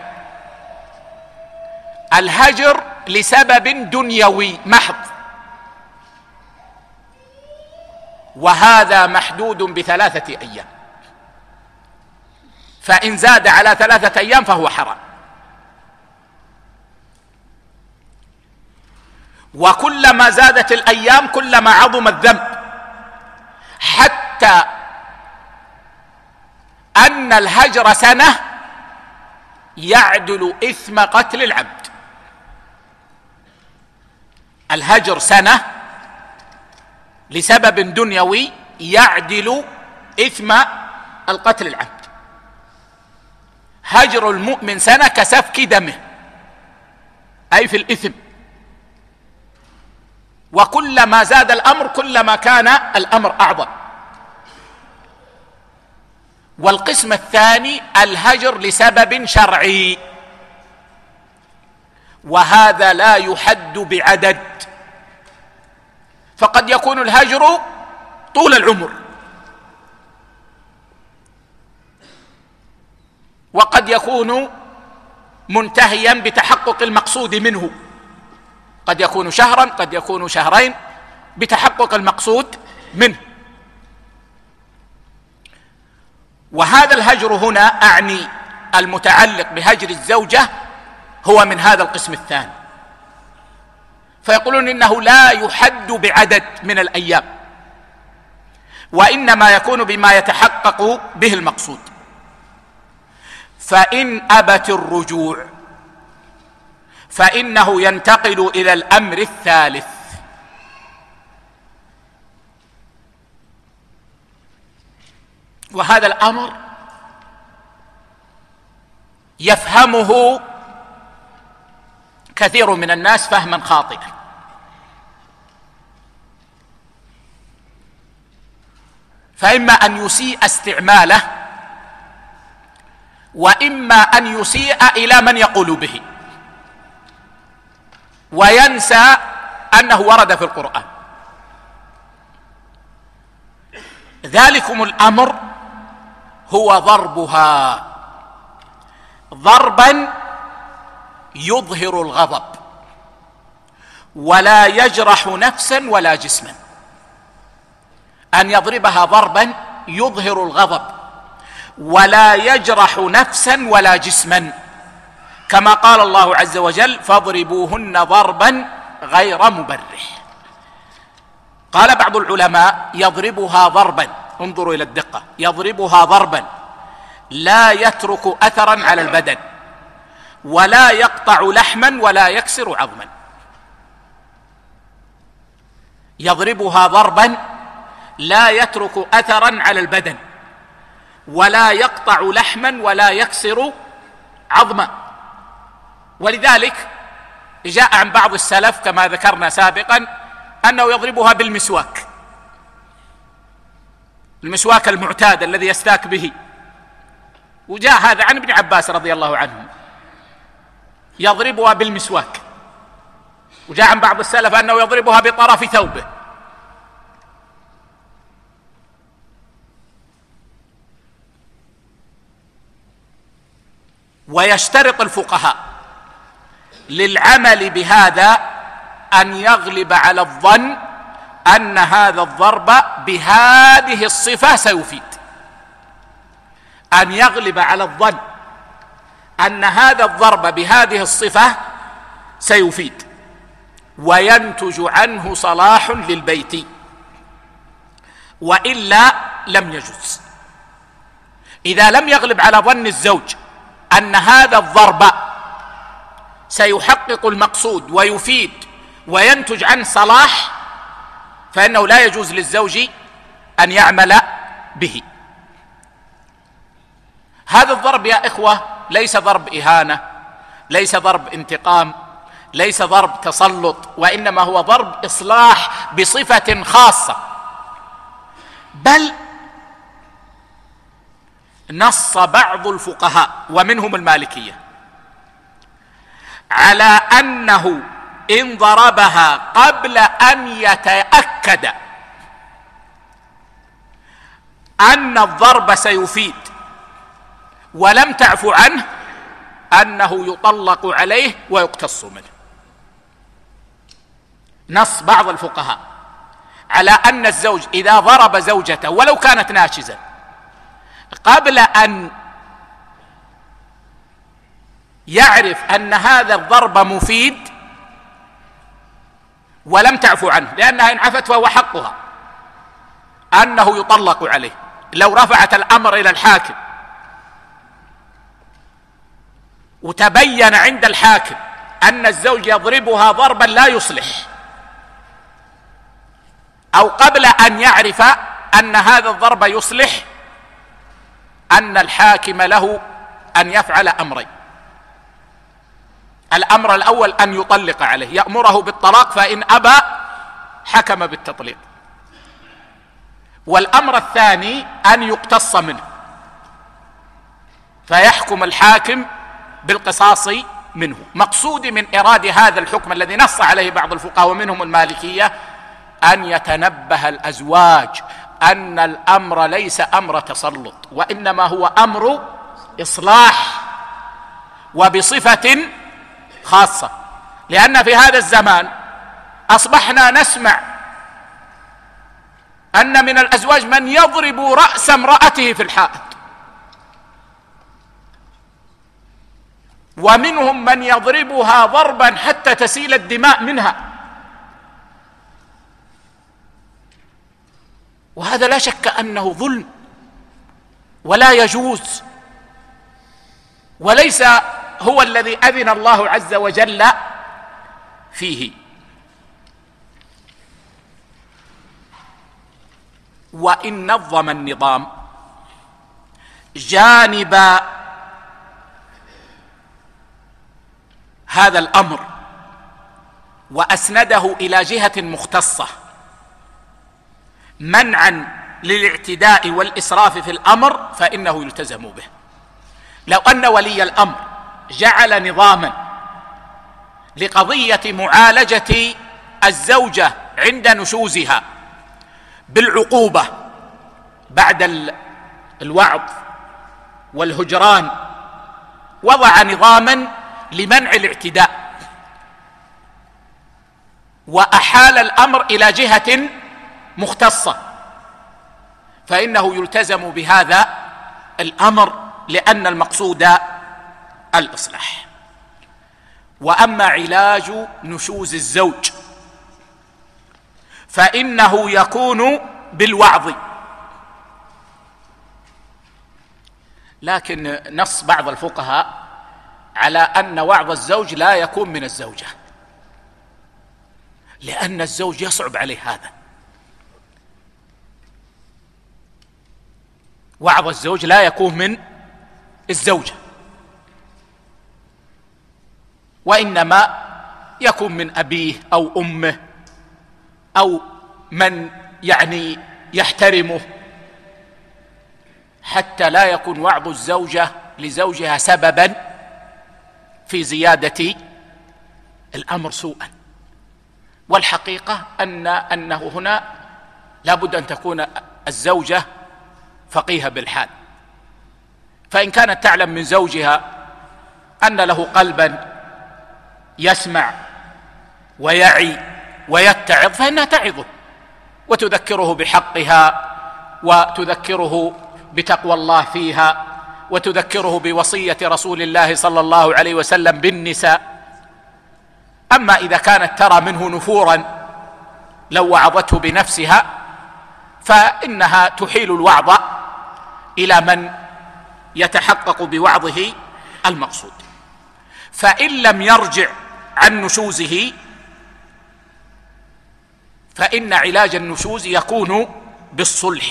الهجر لسبب دنيوي محض، وهذا محدود بثلاثة أيام، فإن زاد على ثلاثة أيام فهو حرام. وكلما زادت الأيام كلما عظم الذنب، حتى أن الهجر سنة يعدل إثم قتل العبد. الهجر سنة لسبب دنيوي يعدل إثم القتل العبد. هجر المؤمن سنة كسفك دمه، أي في الإثم، وكلما زاد الأمر كلما كان الأمر أعظم. والقسم الثاني الهجر لسبب شرعي، وهذا لا يحد بعدد، فقد يكون الهجر طول العمر، وقد يكون منتهيا بتحقق المقصود منه، قد يكون شهرا، قد يكون شهرين بتحقق المقصود منه. وهذا الهجر هنا أعني المتعلق بهجر الزوجة هو من هذا القسم الثاني، فيقولون إنه لا يحد بعدد من الأيام، وإنما يكون بما يتحقق به المقصود. فإن أبت الرجوع فإنه ينتقل إلى الأمر الثالث، وهذا الأمر يفهمه كثير من الناس فهما خاطئا، فإما أن يسيء استعماله، وإما أن يسيء إلى من يقول به، وينسى أنه ورد في القرآن. ذلكم الأمر هو ضربها ضربا يظهر الغضب ولا يجرح نفسا ولا جسما، أن يضربها ضربا يظهر الغضب ولا يجرح نفسا ولا جسما، كما قال الله عز وجل: فاضربوهن ضربا غير مبرح. قال بعض العلماء: يضربها ضربا، انظروا إلى الدقة، يضربها ضربا لا يترك أثرا على البدن ولا يقطع لحما ولا يكسر عظما. يضربها ضربا لا يترك أثرا على البدن ولا يقطع لحما ولا يكسر عظما. ولذلك جاء عن بعض السلف كما ذكرنا سابقا أنه يضربها بالمسواك، المسواك المعتاد الذي يستاك به، وجاء هذا عن ابن عباس رضي الله عنه، يضربها بالمسواك. وجاء عن بعض السلف أنه يضربها بطرف ثوبه. ويشترط الفقهاء للعمل بهذا أن يغلب على الظن أن هذا الضرب بهذه الصفة سيفيد، أن يغلب على الظن أن هذا الضرب بهذه الصفة سيفيد وينتج عنه صلاح للبيت، وإلا لم يجوز. إذا لم يغلب على ظن الزوج أن هذا الضرب سيحقق المقصود ويفيد وينتج عنه صلاح، فإنه لا يجوز للزوج أن يعمل به. هذا الضرب يا إخوة ليس ضرب إهانة، ليس ضرب انتقام، ليس ضرب تسلط، وإنما هو ضرب إصلاح بصفة خاصة. بل نص بعض الفقهاء ومنهم المالكية على أنه إن ضربها قبل أن يتأكد أن الضرب سيفيد ولم تعف عنه أنه يطلق عليه ويقتص منه. نص بعض الفقهاء على أن الزوج إذا ضرب زوجته ولو كانت ناشزة قبل أن يعرف أن هذا الضرب مفيد ولم تعف عنه، لأنها إن عفت فهو حقها، أنه يطلق عليه. لو رفعت الأمر إلى الحاكم وتبين عند الحاكم أن الزوج يضربها ضربا لا يصلح، أو قبل أن يعرف أن هذا الضرب يصلح، أن الحاكم له أن يفعل أمرين: الأمر الأول أن يطلق عليه، يأمره بالطلاق، فإن أبى حكم بالتطليق. والأمر الثاني أن يقتص منه، فيحكم الحاكم بالقصاص منه. مقصودي من إراد هذا الحكم الذي نص عليه بعض الفقهاء ومنهم المالكية أن يتنبه الأزواج أن الأمر ليس أمر تسلط، وإنما هو أمر إصلاح وبصفة خاصة. لأن في هذا الزمان أصبحنا نسمع أن من الأزواج من يضرب رأس امرأته في الحائط، ومنهم من يضربها ضربا حتى تسيل الدماء منها، وهذا لا شك أنه ظلم ولا يجوز، وليس هو الذي أذن الله عز وجل فيه. وإن نظم النظام جانب هذا الأمر وأسنده إلى جهة مختصة منعا للاعتداء والإسراف في الأمر فإنه يلتزم به. لو أن ولي الأمر جعل نظاما لقضية معالجة الزوجة عند نشوزها بالعقوبة بعد الوعظ والهجران، وضع نظاما لمنع الاعتداء وأحال الأمر إلى جهة مختصة، فإنه يلتزم بهذا الأمر لأن المقصود الإصلاح. وأما علاج نشوز الزوج فإنه يكون بالوعظ، لكن نص بعض الفقهاء على أن وعظ الزوج لا يكون من الزوجة، لأن الزوج يصعب عليه هذا. وعظ الزوج لا يكون من الزوجة، وإنما يكون من أبيه أو أمه أو من يعني يحترمه، حتى لا يكون وعظ الزوجة لزوجها سببا في زيادة الأمر سوءا. والحقيقة أن أنه هنا لابد أن تكون الزوجة فقيهة بالحال، فإن كانت تعلم من زوجها أن له قلبا يسمع ويعي ويتعظ فإنها تعظه وتذكره بحقها وتذكره بتقوى الله فيها وتذكره بوصية رسول الله صلى الله عليه وسلم بالنساء. أما إذا كانت ترى منه نفورا لو وعظته بنفسها فإنها تحيل الوعظ إلى من يتحقق بوعظه المقصود. فإن لم يرجع عن نشوزه فإن علاج النشوز يكون بالصلح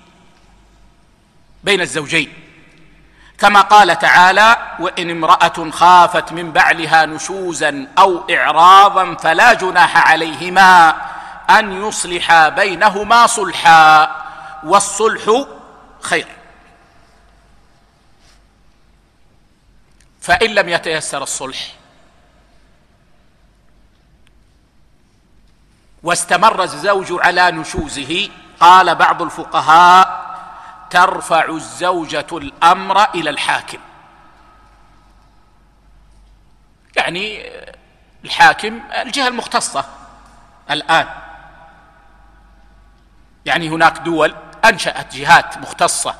بين الزوجين، كما قال تعالى: وإن امرأة خافت من بعلها نشوزا أو إعراضا فلا جناح عليهما أن يصلحا بينهما صلحا والصلح خير. فإن لم يتيسر الصلح واستمر الزوج على نشوزه قال بعض الفقهاء: ترفع الزوجة الأمر إلى الحاكم، يعني الحاكم الجهة المختصة الآن، يعني هناك دول أنشأت جهات مختصة،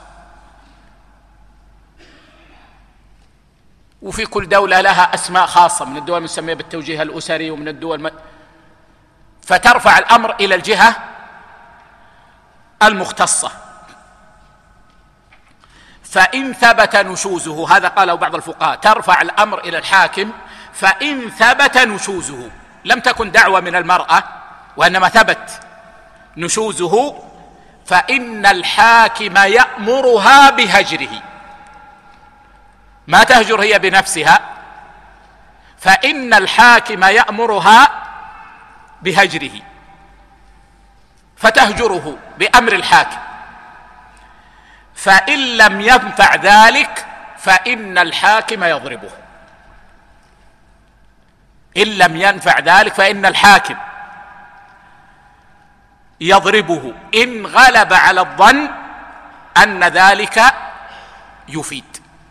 وفي كل دولة لها أسماء خاصة، من الدول المسمية بالتوجيه الأسري ومن الدول م... فترفع الأمر إلى الجهة المختصة. فإن ثبت نشوزه، هذا قاله بعض الفقهاء، ترفع الأمر إلى الحاكم فإن ثبت نشوزه، لم تكن دعوة من المرأة وإنما ثبت نشوزه، فإن الحاكم يأمرها بهجره، ما تهجر هي بنفسها، فإن الحاكم يأمرها بهجره فتهجره بأمر الحاكم، فإن لم ينفع ذلك فإن الحاكم يضربه. إن لم ينفع ذلك فإن الحاكم يضربه إن غلب على الظن أن ذلك يفيد.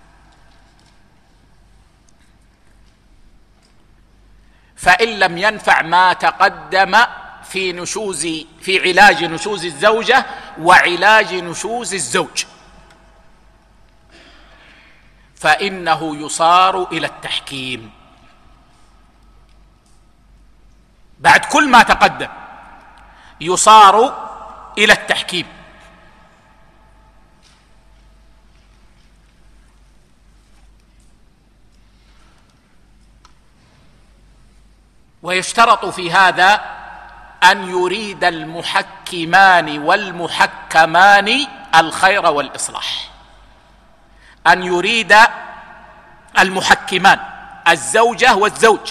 فإن لم ينفع ما تقدم في نشوز في علاج نشوز الزوجة وعلاج نشوز الزوج، فإنه يصار إلى التحكيم. بعد كل ما تقدم يصار إلى التحكيم. ويشترط في هذا أن يريد المحكمان والمحكمان الخير والإصلاح، أن يريد المحكمان الزوجة والزوج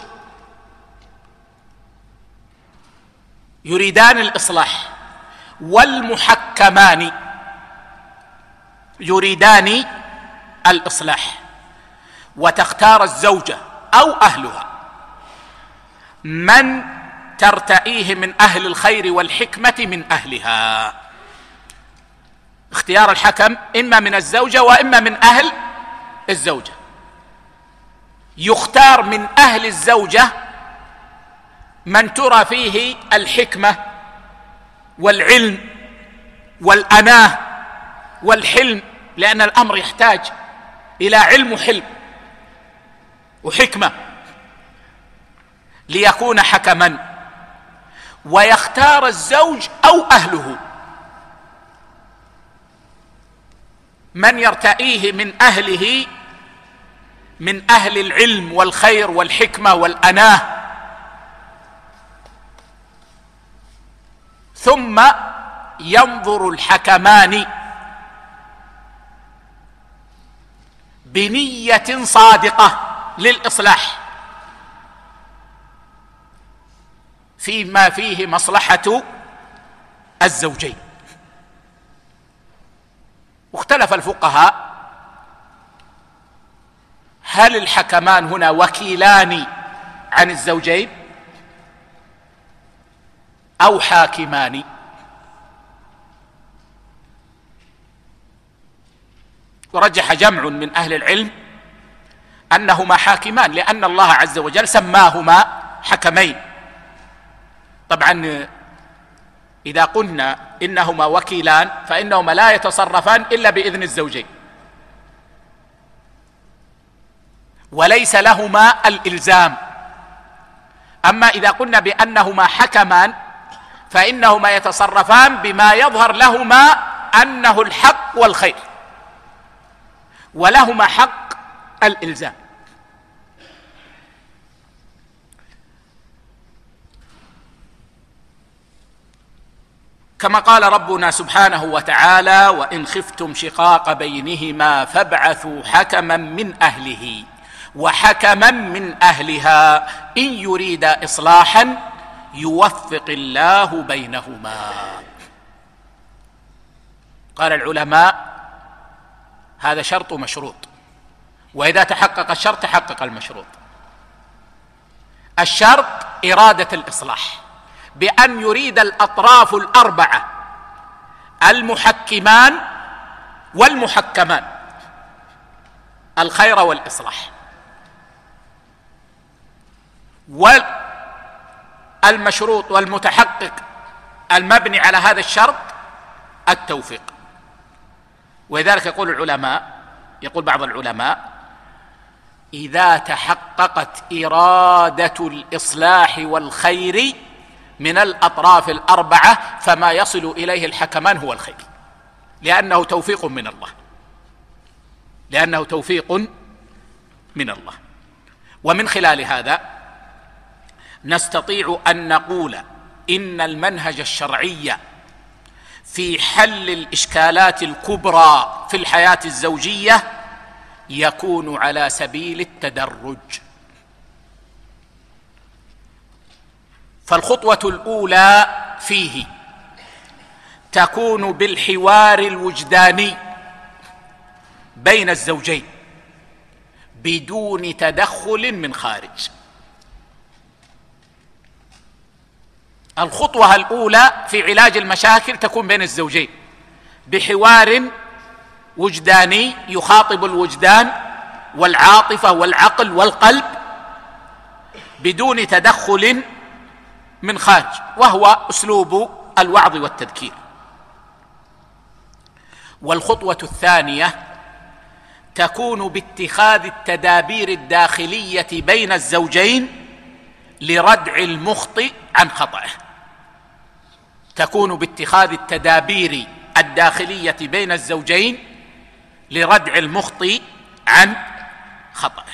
يريدان الإصلاح، والمحكمان يريدان الإصلاح. وتختار الزوجة أو أهلها من ترتئيه من أهل الخير والحكمة من أهلها. اختيار الحكم إما من الزوجة وإما من أهل الزوجة. يختار من أهل الزوجة من ترى فيه الحكمة والعلم والأناة والحلم، لأن الأمر يحتاج إلى علم وحلم وحكمة ليكون حكما. ويختار الزوج أو أهله من يرتئيه من أهله من أهل العلم والخير والحكمة والأناة، ثم ينظر الحكمان بنية صادقة للإصلاح فيما فيه مصلحة الزوجين. واختلف الفقهاء هل الحكمان هنا وكيلان عن الزوجين أو حاكمان؟ ورجح جمع من أهل العلم أنهما حاكمان، لأن الله عز وجل سماهما حكمين. طبعا إذا قلنا إنهما وكيلان فإنهما لا يتصرفان إلا بإذن الزوجين، وليس لهما الإلزام. أما إذا قلنا بأنهما حكمان فإنهما يتصرفان بما يظهر لهما أنه الحق والخير، ولهما حق الإلزام. كما قال ربنا سبحانه وتعالى: وإن خفتم شقاق بينهما فابعثوا حكما من أهله وحكما من أهلها إن يريدا إصلاحا يوفق الله بينهما. قال العلماء: هذا شرط مشروط، وإذا تحقق الشرط تحقق المشروط. الشرط إرادة الإصلاح، بأن يريد الأطراف الأربعة المحكمان والمحكمان الخير والإصلاح. والمشروط والمتحقق المبني على هذا الشرط التوفيق. ولذلك يقول العلماء يقول بعض العلماء: إذا تحققت إرادة الإصلاح والخير من الأطراف الأربعة فما يصل إليه الحكمان هو الخير، لأنه توفيق من الله لأنه توفيق من الله. ومن خلال هذا نستطيع أن نقول إن المنهج الشرعي في حل الإشكالات الكبرى في الحياة الزوجية يكون على سبيل التدرج. فالخطوة الأولى فيه تكون بالحوار الوجداني بين الزوجين بدون تدخل من خارج. الخطوة الأولى في علاج المشاكل تكون بين الزوجين بحوار وجداني يخاطب الوجدان والعاطفة والعقل والقلب بدون تدخل من خارج، وهو أسلوب الوعظ والتذكير. والخطوة الثانية تكون باتخاذ التدابير الداخلية بين الزوجين لردع المخطئ عن خطئه. تكون باتخاذ التدابير الداخلية بين الزوجين لردع المخطئ عن خطئه.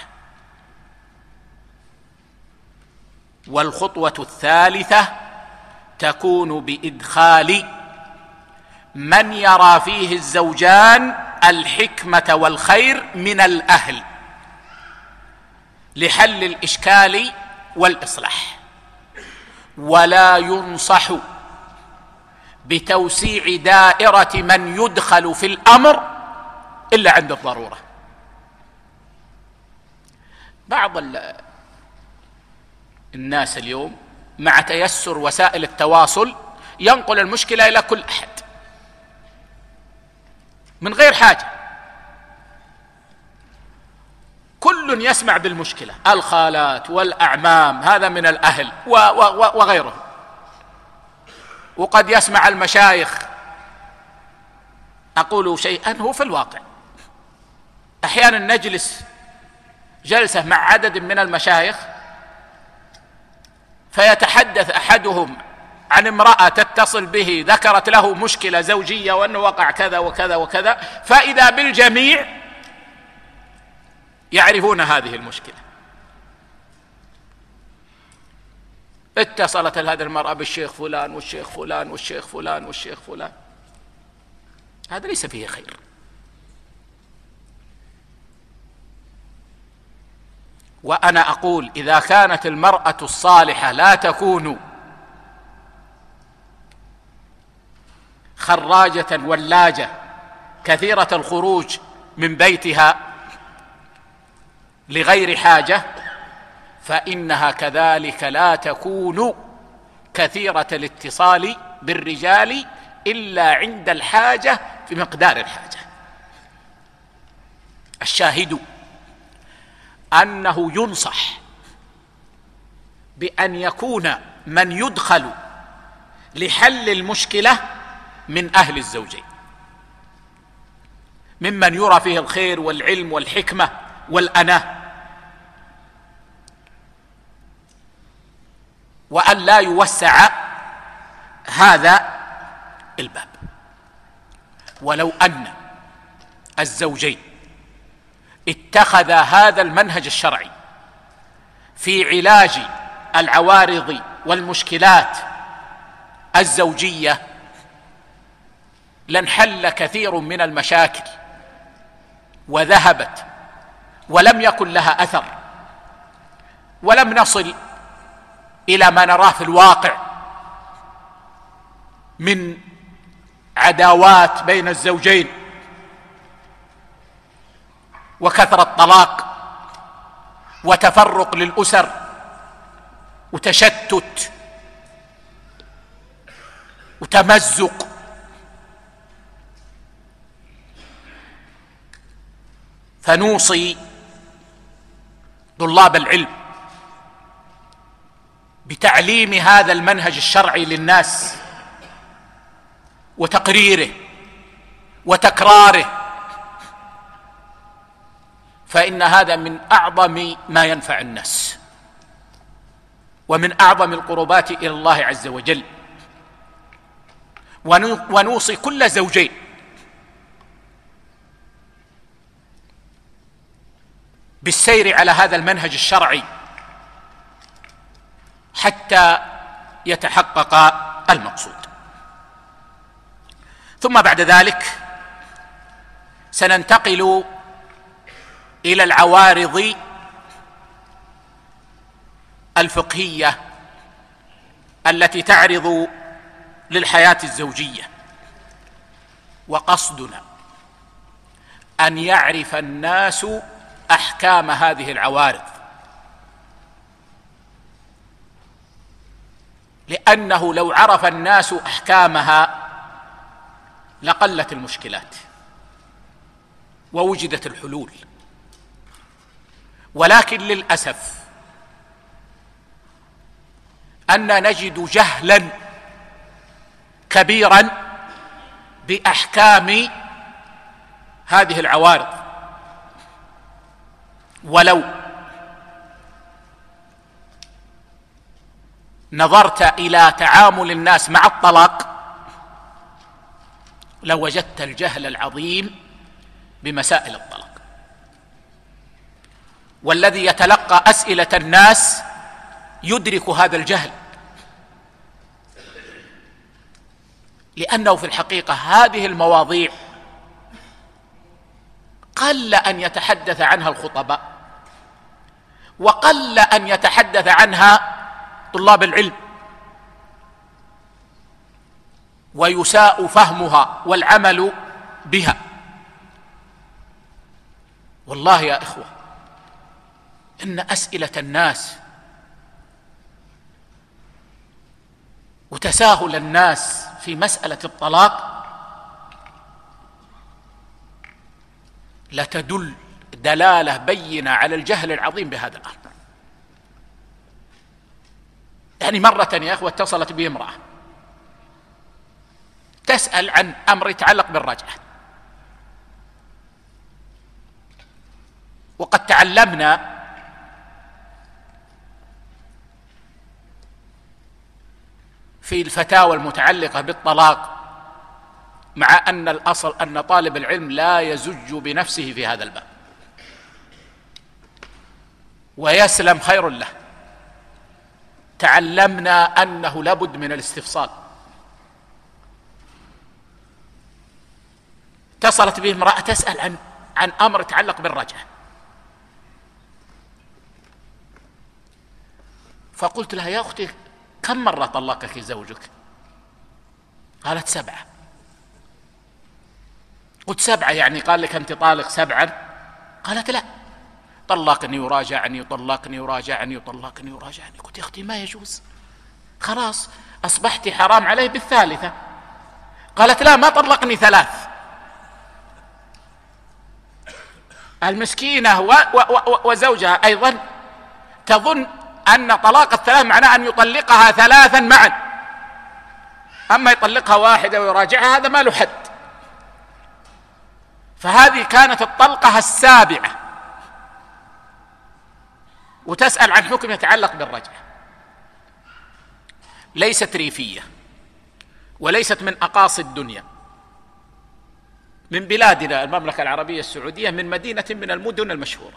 والخطوة الثالثة تكون بإدخال من يرى فيه الزوجان الحكمة والخير من الأهل لحل الإشكال والإصلاح، ولا ينصح بتوسيع دائرة من يدخل في الأمر إلا عند الضرورة. بعض الناس اليوم مع تيسر وسائل التواصل ينقل المشكلة إلى كل أحد من غير حاجة، كل يسمع بالمشكلة، الخالات والأعمام، هذا من الأهل وغيرهم، وقد يسمع المشايخ. أقول شيئا هو في الواقع أحيانا نجلس جلسة مع عدد من المشايخ فيتحدث أحدهم عن امرأة تتصل به ذكرت له مشكلة زوجية وأنه وقع كذا وكذا وكذا، فإذا بالجميع يعرفون هذه المشكلة. اتصلت هذه المرأة بالشيخ فلان والشيخ فلان والشيخ فلان والشيخ فلان، هذا ليس فيه خير. وأنا أقول إذا كانت المرأة الصالحة لا تكون خراجة ولاجة كثيرة الخروج من بيتها لغير حاجة، فإنها كذلك لا تكون كثيرة الاتصال بالرجال إلا عند الحاجة في مقدار الحاجة. الشاهد أنه ينصح بأن يكون من يدخل لحل المشكلة من أهل الزوجين، ممن يرى فيه الخير والعلم والحكمة والأناة، وأن لا يوسع هذا الباب. ولو أن الزوجين اتخذ هذا المنهج الشرعي في علاج العوارض والمشكلات الزوجية لانحل كثير من المشاكل وذهبت ولم يكن لها أثر، ولم نصل إلى ما نراه في الواقع من عداوات بين الزوجين وكثرة طلاق وتفرق للأسر وتشتت وتمزق. فنوصي طلاب العلم بتعليم هذا المنهج الشرعي للناس وتقريره وتكراره، فإن هذا من أعظم ما ينفع الناس ومن أعظم القربات إلى الله عز وجل. ونوصي كل زوجين بالسير على هذا المنهج الشرعي حتى يتحقق المقصود. ثم بعد ذلك سننتقل إلى العوارض الفقهية التي تعرض للحياة الزوجية، وقصدنا أن يعرف الناس أحكام هذه العوارض، لأنه لو عرف الناس أحكامها لقلت المشكلات ووجدت الحلول. ولكن للأسف أن نجد جهلا كبيرا بأحكام هذه العوارض. ولو نظرت إلى تعامل الناس مع الطلاق لوجدت الجهل العظيم بمسائل الطلاق. والذي يتلقى أسئلة الناس يدرك هذا الجهل، لأنه في الحقيقة هذه المواضيع قل أن يتحدث عنها الخطباء، وقل أن يتحدث عنها طلاب العلم، ويساء فهمها والعمل بها. والله يا إخوة إن أسئلة الناس وتساهل الناس في مسألة الطلاق لتدل دلالة بينة على الجهل العظيم بهذا الأمر. يعني مرة يا أخوة اتصلت بي امرأة تسأل عن أمر يتعلق بالرجعة، وقد تعلمنا في الفتاوى المتعلقة بالطلاق مع أن الأصل أن طالب العلم لا يزج بنفسه في هذا الباب ويسلم خير له، تعلمنا أنه لابد من الاستفصال. اتصلت به امرأة تسأل عن عن أمر يتعلق بالرجعة، فقلت لها يا أختي كم مرة طلقك زوجك؟ قالت سبعة. قلت سبعة يعني قال لك أنت طالق سبعا؟ قالت لا، طلقني وراجعني وطلقني وراجعني وطلقني وراجعني. قلت يا أختي ما يجوز، خلاص أصبحت حرام عليه بالثالثة. قالت لا ما طلقني ثلاث. المسكينة و و و وزوجها أيضا تظن أن طلاق الثلاث معناه أن يطلقها ثلاثا معا، أما يطلقها واحدة ويراجعها هذا ما له حد. فهذه كانت الطلقة السابعة وتسأل عن حكم يتعلق بالرجعة. ليست ريفية وليست من أقاصي الدنيا، من بلادنا المملكة العربية السعودية، من مدينة من المدن المشهورة.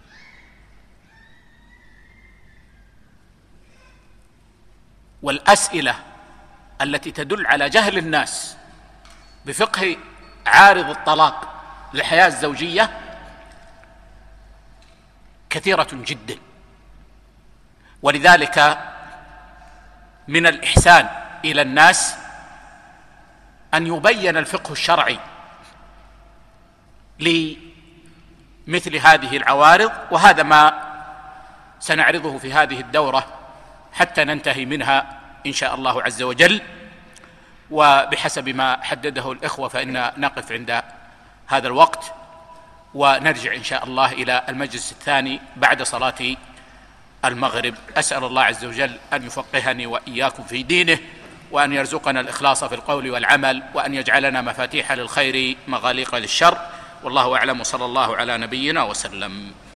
والأسئلة التي تدل على جهل الناس بفقه عارض الطلاق للحياة الزوجية كثيرة جدا. ولذلك من الإحسان إلى الناس أن يبين الفقه الشرعي لمثل هذه العوارض، وهذا ما سنعرضه في هذه الدورة حتى ننتهي منها إن شاء الله عز وجل. وبحسب ما حدده الإخوة فإن نقف عند هذا الوقت، ونرجع إن شاء الله إلى المجلس الثاني بعد صلاة المغرب. أسأل الله عز وجل أن يفقهني وإياكم في دينه، وأن يرزقنا الإخلاص في القول والعمل، وأن يجعلنا مفاتيح للخير مغاليق للشر. والله أعلم، وصلى الله على نبينا وسلم.